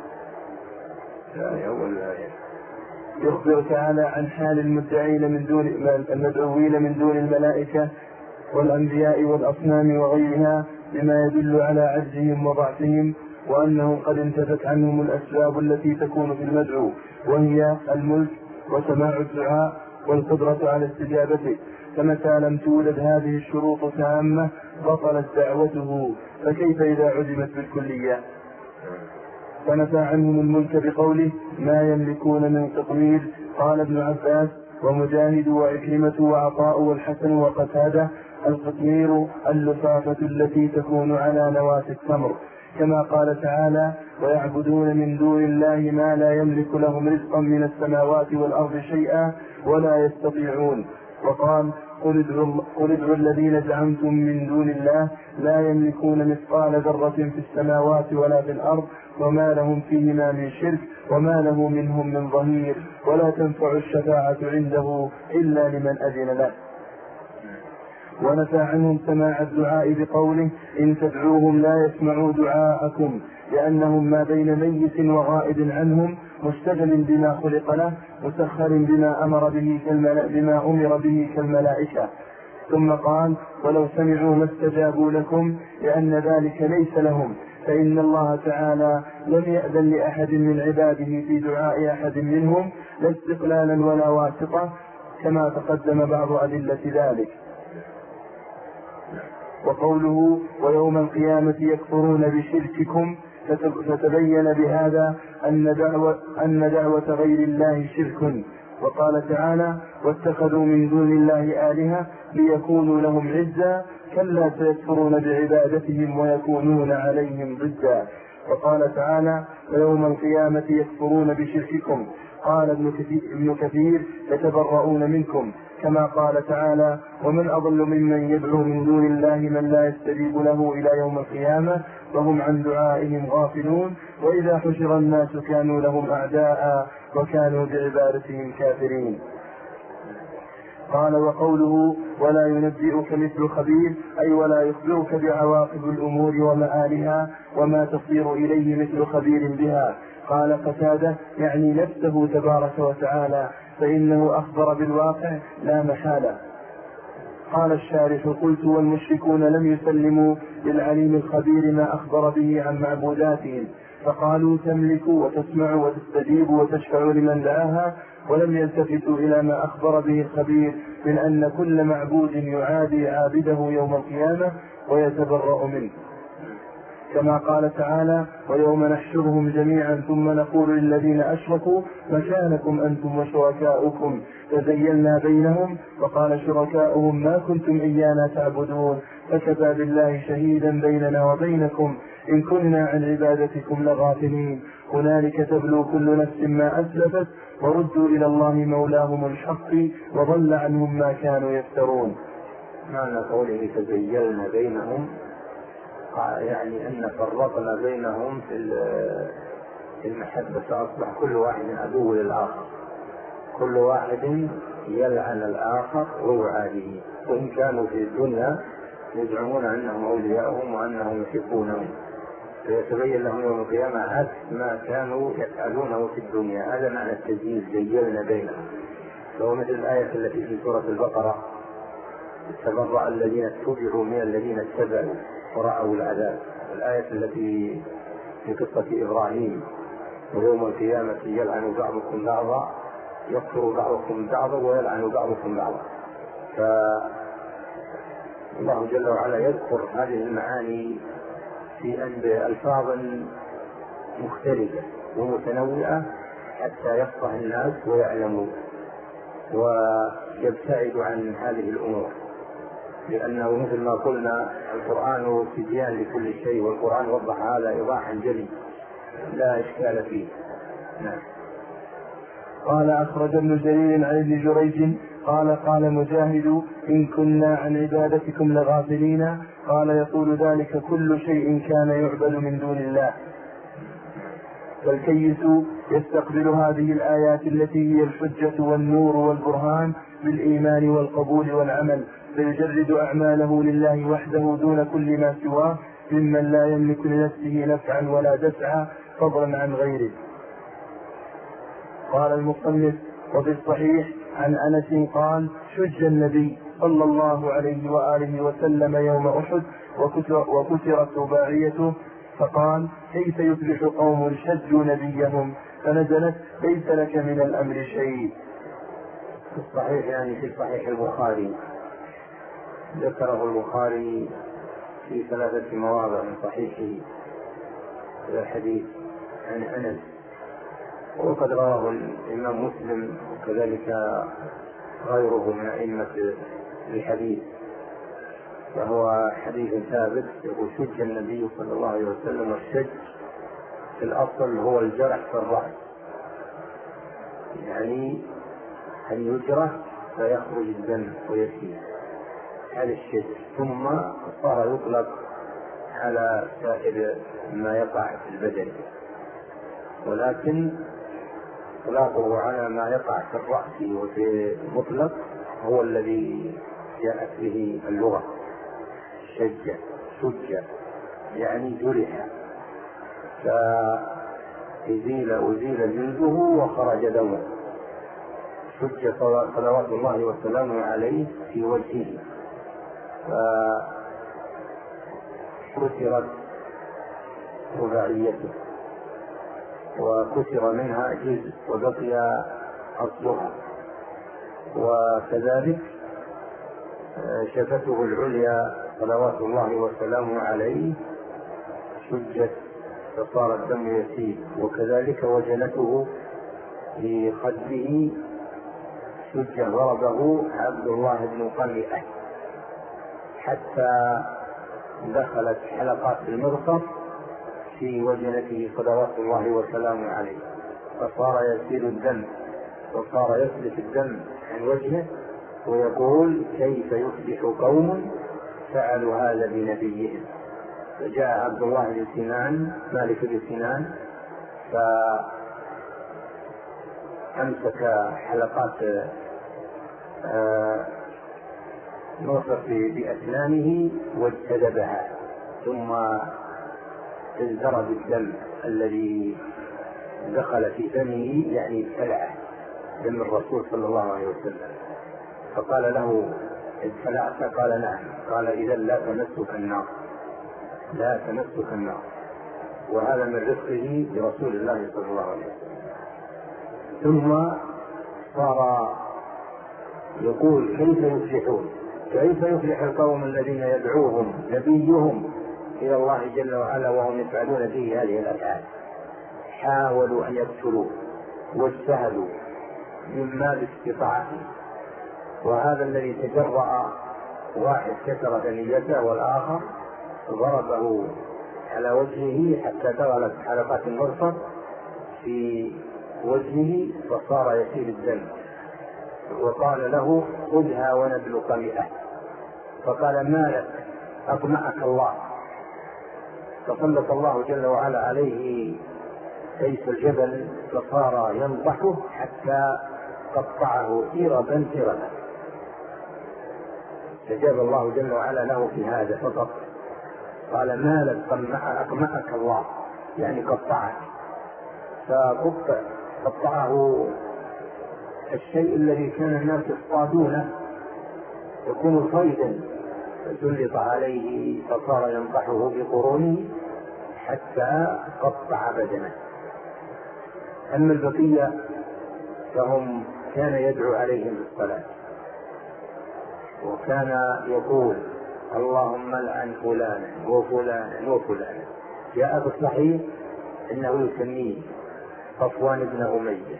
يخبر تعالى عن حال المدعوين من دون الملائكة والأنبياء والأصنام وغيرها بما يدل على عجزهم وضعفهم، وأنهم قد انتفت عنهم الأسباب التي تكون في المدعو، وهي الملك وسماع الدعاء والقدرة على استجابته. فمتى لم تولد هذه الشروط تامة بطلت دعوته، فكيف إذا عدمت بالكلية؟ فنفى عنهم الملك بقوله ما يملكون من تطوير. قال ابن عباس ومجاهد وعكرمة وعطاء والحسن وقتادة القطمير اللفافة التي تكون على نواة التمر، كما قال تعالى ويعبدون من دون الله ما لا يملك لهم رزقا من السماوات والأرض شيئا ولا يستطيعون. وقال قل ادعوا الذين زعمتم من دون الله لا يملكون مثقال ذرة في السماوات ولا في الأرض وما لهم فيهما من شرك وما له منهم من ظهير ولا تنفع الشفاعة عنده إلا لمن أذن له. ونفى عنهم سماع الدعاء بقوله إن تدعوهم لا يسمعوا دعاءكم، لأنهم ما بين ميت وغائب عنهم مشتغل بما خلق له مسخر بما أمر به كالملائكة. ثم قال ولو سمعوا ما استجابوا لكم، لأن ذلك ليس لهم، فإن الله تعالى لم يأذن لأحد من عباده في دعاء أحد منهم لا استقلالا ولا واسطة، كما تقدم بعض أدلة ذلك. وقوله ويوم القيامة يكفرون بشرككم، فتبين بهذا أن دعوة غير الله شرك. وقال تعالى واتخذوا من دون الله آلهة ليكونوا لهم عزا، كلا سيكفرون بعبادتهم ويكونون عليهم ضدا. وقال تعالى ويوم القيامة يكفرون بشرككم. قال ابن كثير يتبرؤون منكم، كما قال تعالى: ومن أضل ممن يدعو من دون الله من لا يستجيب له إلى يوم القيامة وهم عن دعائهم غافلون وإذا حشر الناس كانوا لهم أعداء وكانوا بعبادتهم كافرين. قال: وقوله: ولا ينبئك مثل خبير، أي ولا يخبرك بعواقب الأمور ومآلها وما تصير إليه مثل خبير بها. قال قتادة: يعني نفسه تبارك وتعالى، فإنه أخبر بالواقع لا محالة. قال الشارح: قلت: والمشركون لم يسلموا للعليم الخبير ما أخبر به عن معبوداتهم، فقالوا تملك وتسمع وتستجيب وتشفع لمن دعاها، ولم يلتفتوا إلى ما أخبر به الخبير من أن كل معبود يعادي عابده يوم القيامة ويتبرأ منه، كما قال تعالى: ويوم نحشرهم جميعا ثم نقول للذين أشركوا مكانكم أنتم وشركاؤكم فزيلنا بينهم وقال شركاؤهم ما كنتم إيانا تعبدون فكفى بالله شهيدا بيننا وبينكم إن كنا عن عبادتكم لغافلين هنالك تبلو كل نفس ما أسلفت وردوا إلى الله مولاهم الحق وضل عنهم ما كانوا يفترون. معنى قوله فزيلنا بينهم يعني أن فرقنا بينهم في المحبة، فأصبح كل واحد عدو للآخر، كل واحد يلعن الآخر ويعاديه، وإن كانوا في الدنيا يزعمون أنهم أولياءهم وأنهم يحبونهم، فيتبين لهم يوم القيامة عكس ما كانوا يفعلونه في الدنيا. هذا معنى التزييل، زيلنا بينهم. فهو مثل الآية التي في سورة البقرة: تبرأ الذين اتبعوا من الذين اتبعوا ورأوا العذاب. الآية التي في قصة إبراهيم: ويوم القيامة يلعن بعضكم بعضا يكفر بعضكم بعضا ويلعن بعضكم بعضا. فالله جل وعلا يذكر هذه المعاني في ألفاظ مختلفة ومتنوعة حتى يفقه الناس ويعلموا ويبتعد عن هذه الأمور، لأنه مثل ما قلنا القرآن تبيان لكل شيء، والقرآن وضح هذا إيضاحا جلي لا إشكال فيه. نعم. قال: أخرج ابن جرير عن ابن جريج قال مجاهد: إن كنا عن عبادتكم لغافلين. قال: يقول ذلك كل شيء كان يعبد من دون الله. فالكيس يستقبل هذه الآيات التي هي الحجة والنور والبرهان بالإيمان والقبول والعمل، فيجرد أعماله لله وحده دون كل ما سواه ممن لا يملك لنفسه نفعا ولا دفعا فضلا عن غيره. قال المصنف: وفي الصحيح عن أنس قال: شج النبي صلى الله عليه وآله وسلم يوم أحد وكسرت رباعيته، فقال: كيف يفلح قوم شجوا نبيهم؟ فنزلت: ليس لك من الأمر شيء. في الصحيح يعني في صحيح البخاري، ذكره البخاري في 3 مواضع من صحيحه الحديث عن أنس، وقد رواه الإمام مسلم وكذلك غيره من أئمة الحديث، فهو حديث ثابت. يقول: شج النبي صلى الله عليه وسلم. والشج في الأصل هو الجرح في الرأس، يعني أن يجرح فيخرج الدم ويسيل، هذا الشج. ثم صار يطلق على سائر ما يقع في البدن، ولكن إطلاقه على ما يقع في الرأس وفي مطلق هو الذي جاءت به اللغة. شج يعني جرح، فأزيل جلده وخرج دمه. شج صلوات الله وسلامه عليه في وجهه، فكسرت رباعيته وكسر منها جزء وبقي أصلها، وكذلك شفته العليا صلوات الله وسلامه عليه شجت فصار الدم يسيل، وكذلك وجنته في خده شج ضربه عبد الله بن قمئة حتى دخلت حلقات المرصف في وجنته صلوات الله وسلامه عليه، فصار يسيل الدم وصار يسلك الدم عن وجهه ويقول كيف يفلح قوم فعلوا هذا بنبيهم. فجاء عبد الله بن سنان مالك بن سنان فأمسك حلقات نوصف بأسنانه واجتذبها، ثم ازدرى بالدم الذي دخل في فمه، يعني ابتلعه دم الرسول صلى الله عليه وسلم. فقال له ابتلعت؟ قال نعم. قال إذا لا تمسك النار، لا تمسك النار. وهذا من رفقه برسول الله صلى الله عليه وسلم. ثم صار يقول كيف يفلحون، كيف يفلح القوم الذين يدعوهم نبيهم إلى الله جل وعلا وهم يفعلون فيه هذه الأفعال. حاولوا أن يقتلوه واجتهدوا مما باستطاعته، وهذا الذي تجرأ واحد كسر ثنيته والآخر ضربه على وجهه حتى دخلت حلقات المرصد في وجهه فصار يسيل الدم، وقال له خذها ونبلك 100. فقال ما لك أطمعك الله. فسلط الله جل وعلا عليه سيف الجبل فصار ينطحه حتى قطعه إربا إربا. استجاب الله جل وعلا له في هذا فقط. قال ما لك أطمعك الله، يعني قطعك. فقطعه الشيء الذي كان الناس يصطادونه يكون صيدا، فسلط عليه فصار ينطحه بقرونه حتى قطع بدنه. أما البقية فهم كان يدعو عليهم بالصلاة، وكان يقول اللهم لعن فلانا وفلانا وفلانا. جاء في الصحيح انه يسميه صفوان بن أمية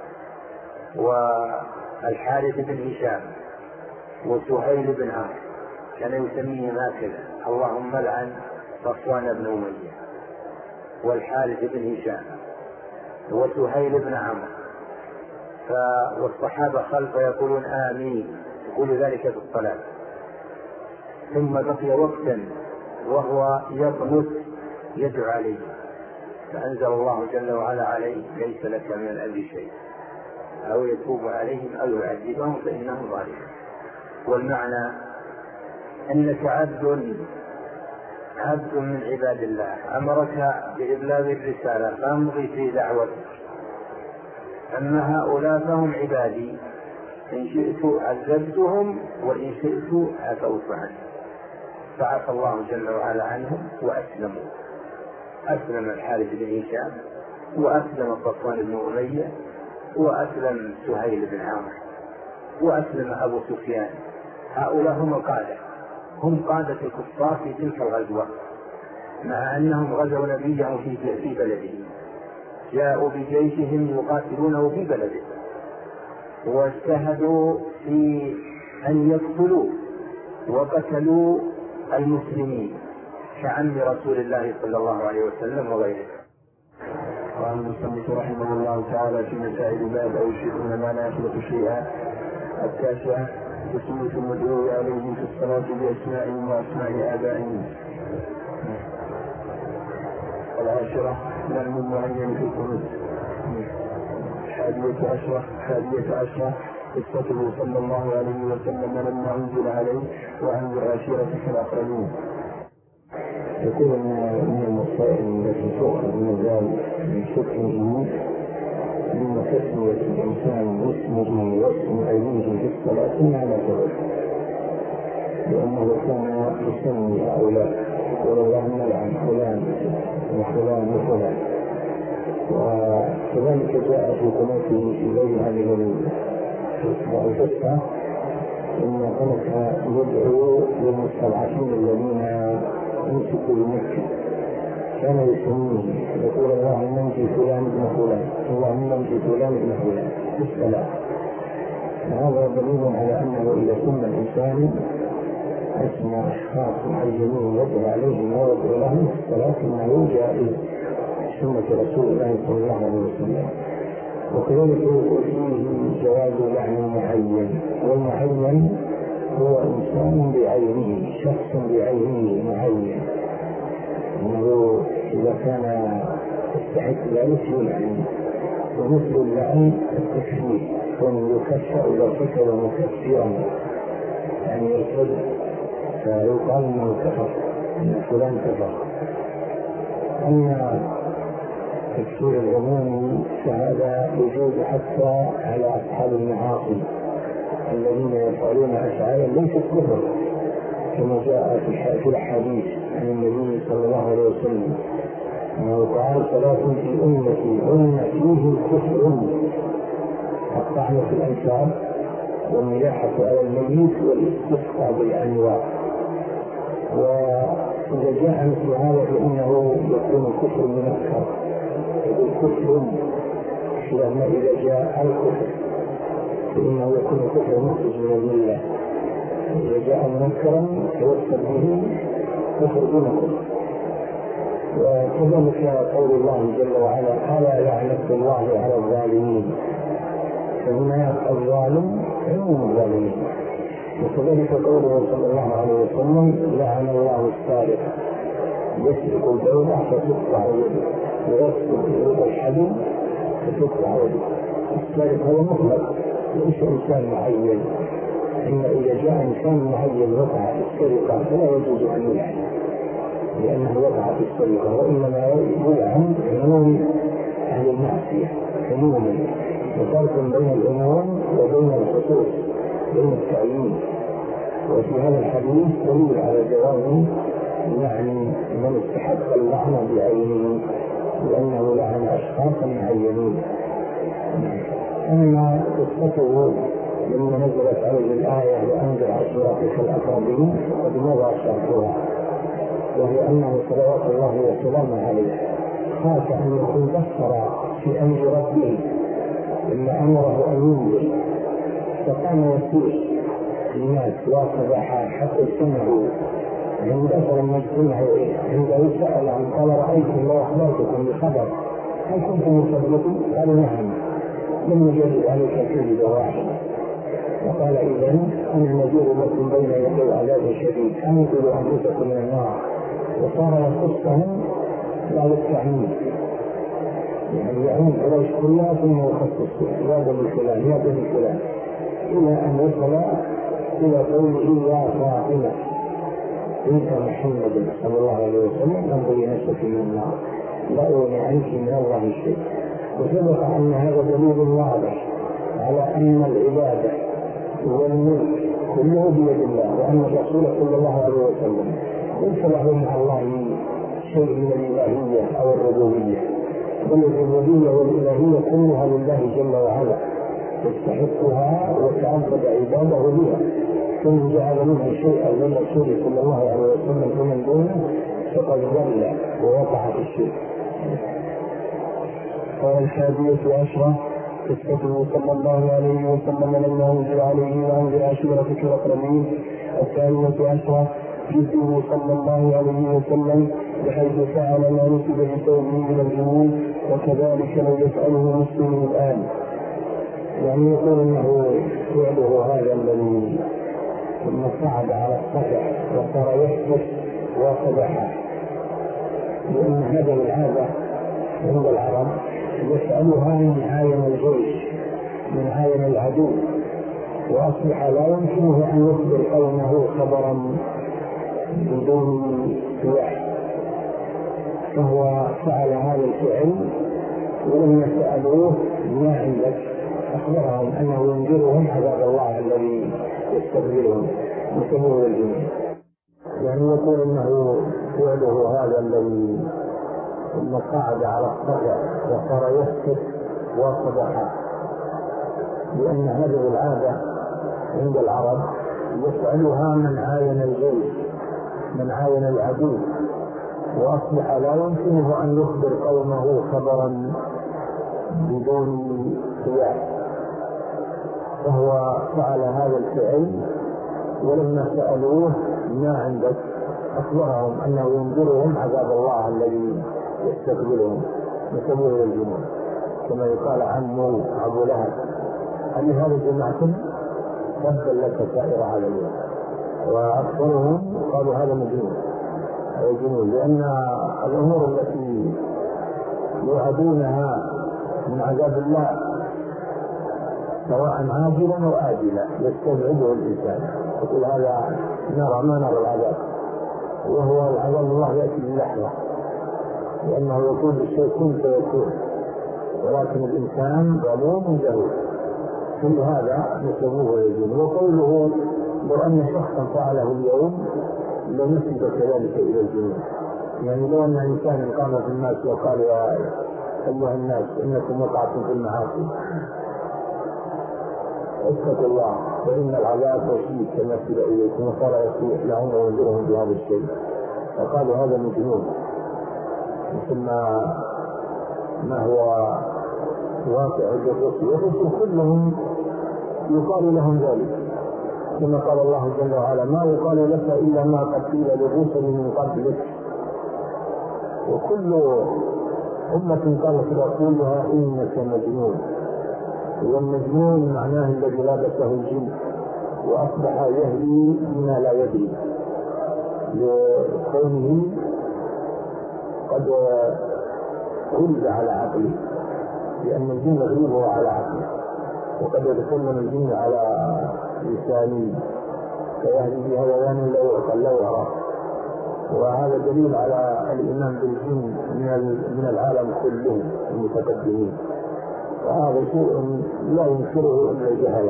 والحارث بن هشام وسهيل بن عمرو، كان يسميهم هكذا اللهم لعن صفوان بن أمية والحارث بن هشام وسهيل بن عمرو. والصحابة خلفه يقولون آمين، يقول ذلك في الصلاة. ثم بقي وقتا وهو يقنت يدعو عليه، فأنزل الله جل وعلا عليه ليس لك من الأمر شيء، أو يتوب عليهم أو يعذبهم فإنهم ظالمون. والمعنى أنك عبد من عباد الله، أمرك بإبلاغ الرسالة فامضي في دعوتك. أما هؤلاء فهم عبادي، إن شئت عذبتهم وإن شئت عفوت عنهم. فعفى الله جل وعلا عنهم وأسلموا. أسلم الحارث بن هشام، وأسلم صفوان بن أمية، وأسلم سهيل بن عمرو، وأسلم أبو سفيان. هؤلاء هم القادة، هم قادة الكفار في تلك الغزوة، مع أنهم غزوا نبيهم في بلده، جاءوا بجيشهم يقاتلونه في بلده، واجتهدوا في أن يقتلوا وقتلوا المسلمين كعم رسول الله صلى الله عليه وسلم وغيره. قال المصنف رحمه الله تعالى في مسائل باب أو يشركون ما لا يخلق شيئا. 9 تسمية المدعو عليه في الصلاة بأسمائهم وأسماء آبائهم. 10 نعم معين في القنوت. 11 قصته صلى الله عليه وسلم لما أنزل عليه وأنذر عشيرتك الأقربين. يكون من المسائل التي تؤخذ من ذلك من شكله من تسمية الإنسان باسمه واسم أبيه في الصلاة على ذلك، لأنه كان يسمي هؤلاء يقول اللهم لعن فلان وفلان وفلان. وكذلك جاء في قناته في غيرها من القصة إن قناة يدعو للمستضعفين الذين يمسكوا بمكة، كان يسميه يقول اللهم انجي فلان ابن فلان، اللهم انجي فلان ابن فلان بالصلاة. فهذا دليل على أنه إذا سمى الإنسان اسم أشخاص معينين يدعو عليهم ويدعو لهم في الصلاة إنه جائز سنة رسول الله صلى الله عليه وسلم. وكذلك فيه جواز لعن معين، والمعين هو إنسان بعينه، شخص بعينه معين، أنه إذا كان يستحق ذلك يلعن. ومثل اللعن التكفير، كون يكفر إذا كفر مكفرا يعني يرتد فيقال انه كفر، ان فلان كفر. اما تكفير العمومي فهذا يجوز حتى على اصحاب المعاصي الذين يفعلون افعالا ليست كفر، كما جاء في الحديث عن النبي صلى الله عليه وسلم انه قال: صلاة في امتي ان فيه كفر، الطعن في الانساب والملاحة على الميت والاستسقاء بالأنواع. وإذا جاء مثل هذا فإنه يكون كفر منكر، الكفر لما إذا جاء الكفر فإنه يكون كفر مخرج من الملة، إذا جاء منكرا فيوصل به كفر دون كفر. وكذلك قول الله جل وعلا: ألا لعنة الله على الظالمين، فهنا الظالم عموم الظالمين. وكذلك قوله صلى الله عليه وسلم: لعن الله السارق، يسرق البيضة فتقطع يده، ويسرق الحبل فتقطع يده. السارق هو مطلق ليس إنسان معين، إما إذا جاء إنسان معين وقع في السرقة فلا يجوز أن يلعن لأنه وقع في السرقة، وإنما يلعن عموم أهل المعصية عموما. وفرق بين العموم وبين الخصوص، بين التعيين. وفي هذا الحديث دليل على جواز لعن من استحق اللعنة بعينه، لأنه لعن أشخاصا معينين. أما قصته لما نزلت عليه الآية: وأنذر عشيرتك الأقربين، فقد مضى شرحها، وهي أنه صلوات الله وسلامه عليه خاف أن يكون بصر في أمر ربه لما أمره أن ينذر، فقام يسير الناس وصباحا حتى سمعوا عند أثر المجتمع عنده سأل عن قال: رأيتم لو أخبرتكم بخبر هل كنتم مصدقين؟ قالوا: نعم، لم يجد ذلك كذب واحد. وقال: إذن أنا نذير لكم بين يدي عذاب شديد، أنقذوا أنفسكم من النار. وصار يخصهم بعد التعميم، يعني يعود قريش كلها ثم يخصص يا بني فلان يا بني فلان، إلى أن وصل إلى قوله: يا فاطمة بنت محمد صلى الله عليه وسلم انظري نفسك من النار، لا أغني عنك من الله شيء. وسبق أن هذا دليل واضح على أن العبادة والملك كله بيد الله، وأن الرسول صلى الله عليه وسلم ليس له مع الله شيء من الإلهية أو الربوبية، بل الربوبية والإلهية كلها لله جل وعلا، يستحقها وتعبد عباده بها. فمن جعل منه شيئا للرسول صلى الله عليه وسلم فمن دونه فقد ضل ووقع في الشرك. قال: 11 قصته صلى الله عليه وسلم لما أنزل عليه: وأنذر عشيرتك الأقربين. 12 جزءه صلى الله عليه وسلم بحيث فعل ما نسب لثوبه من الجنون، وكذلك لو يفعله مسلم الآن. يعني يقول انه فعله هذا الذي ثم صعد على السطح وصار يسكت وصبح، لان هذه العاده عند العرب يسالها من عاين الجيش، من عاين العدو، واصبح لا يمكنه ان يخبر قومه خبرا بدون سلاح، فهو فعل هذا الفعل. ولما سالوه: ما عندك؟ أخبرهم أنه ينذرهم عذاب الله الذي يستقبلهم بسموه الجنون. يعني يقول أنه فعله هذا الذي ثم قعد على السطح وصار يسكت وصبح، لأن هذه العادة عند العرب يسألها من عاين الجيش، من عاين العدو، وأصبح لا يمكنه أن يخبر قومه خبرا بدون سلاح، فهو فعل هذا الفعل. ولما سألوه: ما عندك؟ أخبرهم أنه ينذرهم عذاب الله الذي يستقبلهم بسبب الجنون. كما يقال عنه أبو لهب. هل هذا جماعة تبا لك سائر على اليوم؟ وأكثرهم قالوا هذا مجنون، لأن الأمور التي يوعدونها من عذاب الله سواء عاجلا أو آجلا يستبعده الإنسان، يقول هذا ما نرى العذاب، وهو العذاب الله يأتي باللحظة، لأنه يقول الشيء كن فيكون، ولكن الإنسان ظلوم جهول. كل هذا نسبوه ويجون. وقوله لو أن شخصا فعله اليوم لنسب كذلك إلى الجنون، يعني لو أن إنسان قام في الناس وقال يا أيها الناس إنكم وقعتم في المعاصي اتقوا الله فإن العذاب وشيك كما نسب إليكم، وصار يصيح لهم وينذرهم بهذا الشيء، فقالوا هذا مجنون، مثل ما هو واقع بالرسل، والرسل كلهم يقال لهم ذلك، كما قال الله جل وعلا ما يقال لك إلا ما قد قيل للرسل من قبلك. وكل أمة قالت رسولها إنك مجنون، والمجنون معناه الذي لابسه الجن وأصبح يهدي بما لا يدري، لكونه قد غلب على عقله، لأن الجن غلبه على عقله، وقد يتكلم الجن على لسانه فيهدي بهذيان لا يعقل لا يرى. وهذا دليل على الإيمان بالجن من العالم كله المتقدمين، وهذا شيء لا ينكره إلا الجهلة.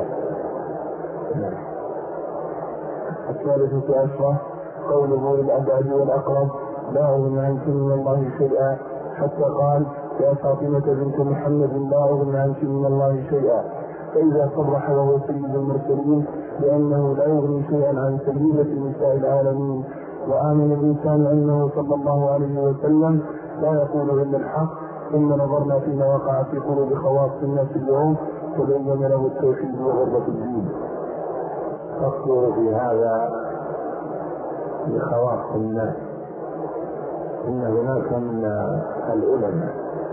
الثالثة عشرة قوله للأبعد والأقرب لا أغني عنك من الله شيئا، حتى قال يا فاطمة بنت محمد لا أغني عنك من الله شيئا. فإذا صرح وهو سيد المرسلين بأنه لا يغني شيئا عن سيدة نساء العالمين، وآمن الإنسان أنه صلى الله عليه وسلم لا يقول إلا الحق، ثم نظرنا فيما وقع في قلوب خواص الناس اليوم تبين له التوحيد وغربة الدين. أذكر في هذا لخواص الناس إن هناك من العلماء،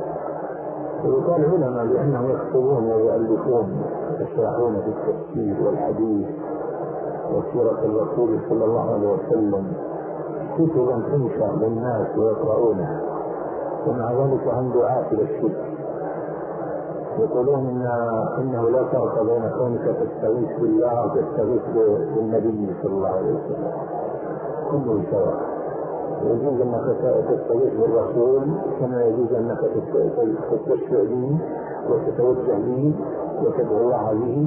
ويقال علماء لأنهم يكتبون ويؤلفون ويشرحون في التفسير والحديث وسيرة الرسول صلى الله عليه وسلم، كتبا تنشر للناس ويقرؤونها، ومع ذلك هم دعاة إلى الشرك. يقولون إنه لا فرق بين كونك تستغيث بالله وتستغيث بالنبي صلى الله عليه وسلم، كله سواء. يجوز أنك تستغيث بالرسول كما يجوز أنك تستشفع به وتتوجه به وتدعو الله به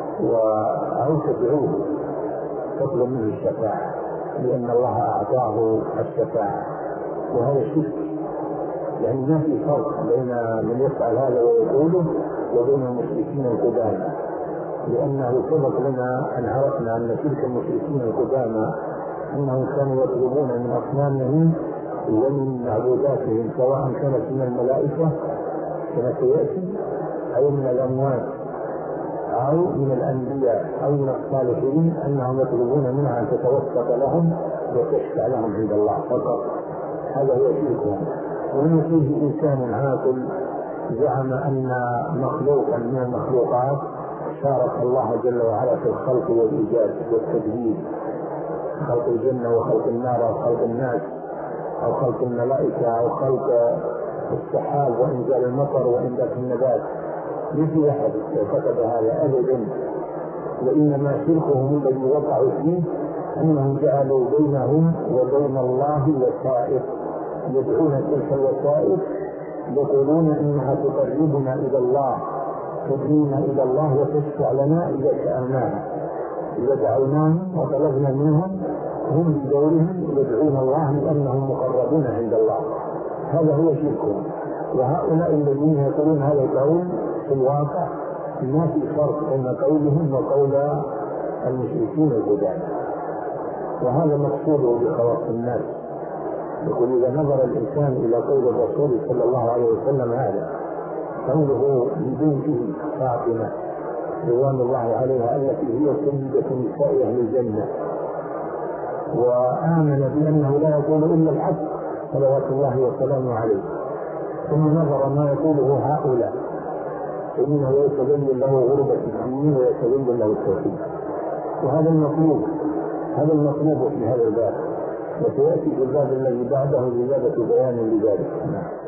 أو تدعوه تطلب منه الشفاعة، لأن الله أعطاه الشفاعة، وهذا شرك. يعني ما في فرق بين من يفعل هذا ويقوله وبين المشركين القدامى، لأنه سبق لنا أن عرفنا أن تلك المشركين القدامى أنهم كانوا يطلبون من أصنامهم ومن معبوداتهم سواء كانت من الملائكة كما سيأتي أو من الأموات أو من الأنبياء أو من الصالحين، أنهم يطلبون منها أن تتوسط لهم وتشفع لهم عند الله فقط. هذا هو شركهم. ومن فيه إنسان عاقل زعم أن مخلوقا من المخلوقات شارك الله جل وعلا في الخلق والإيجاد والتدبير، خلق الجنة وخلق النار أو خلق الناس أو خلق الملائكة أو خلق السحاب وإنزال المطر وإنبات النبات. مثل أحد كتب هذا أبدا، وإنما شركهم الذي وقعوا فيه أنهم جعلوا بينهم وبين الله وسائط، يدعون تلك الوسائط يقولون إنها تقربنا إلى الله، تدعينا إلى الله وتشفع لنا إذا سألناها، إذا دعوناهم وطلبنا منهم هم بدورهم يدعون الله لأنهم مقربون عند الله. هذا هو شركهم. وهؤلاء الذين يقولون هذا القول في الواقع ما في فرق بين قولهم وقول المشركين القدامى، وهذا مقصوده بخواص الناس. يقول إذا نظر الإنسان إلى قول الرسول صلى الله عليه وسلم هذا قوله لبنته فاطمة رضوان الله عليها التي هي سيدة نساء أهل الجنة، وآمن بأنه لا يقول إلا الحق صلوات الله وسلامه عليه، ثم نظر ما يقوله هؤلاء فإنه يتبين له غربة الدين ويتبين له التوحيد. وهذا المطلوب، هذا المطلوب في هذا الباب، وسيأتي في الباب الذي بعده زيادة بيان لذلك.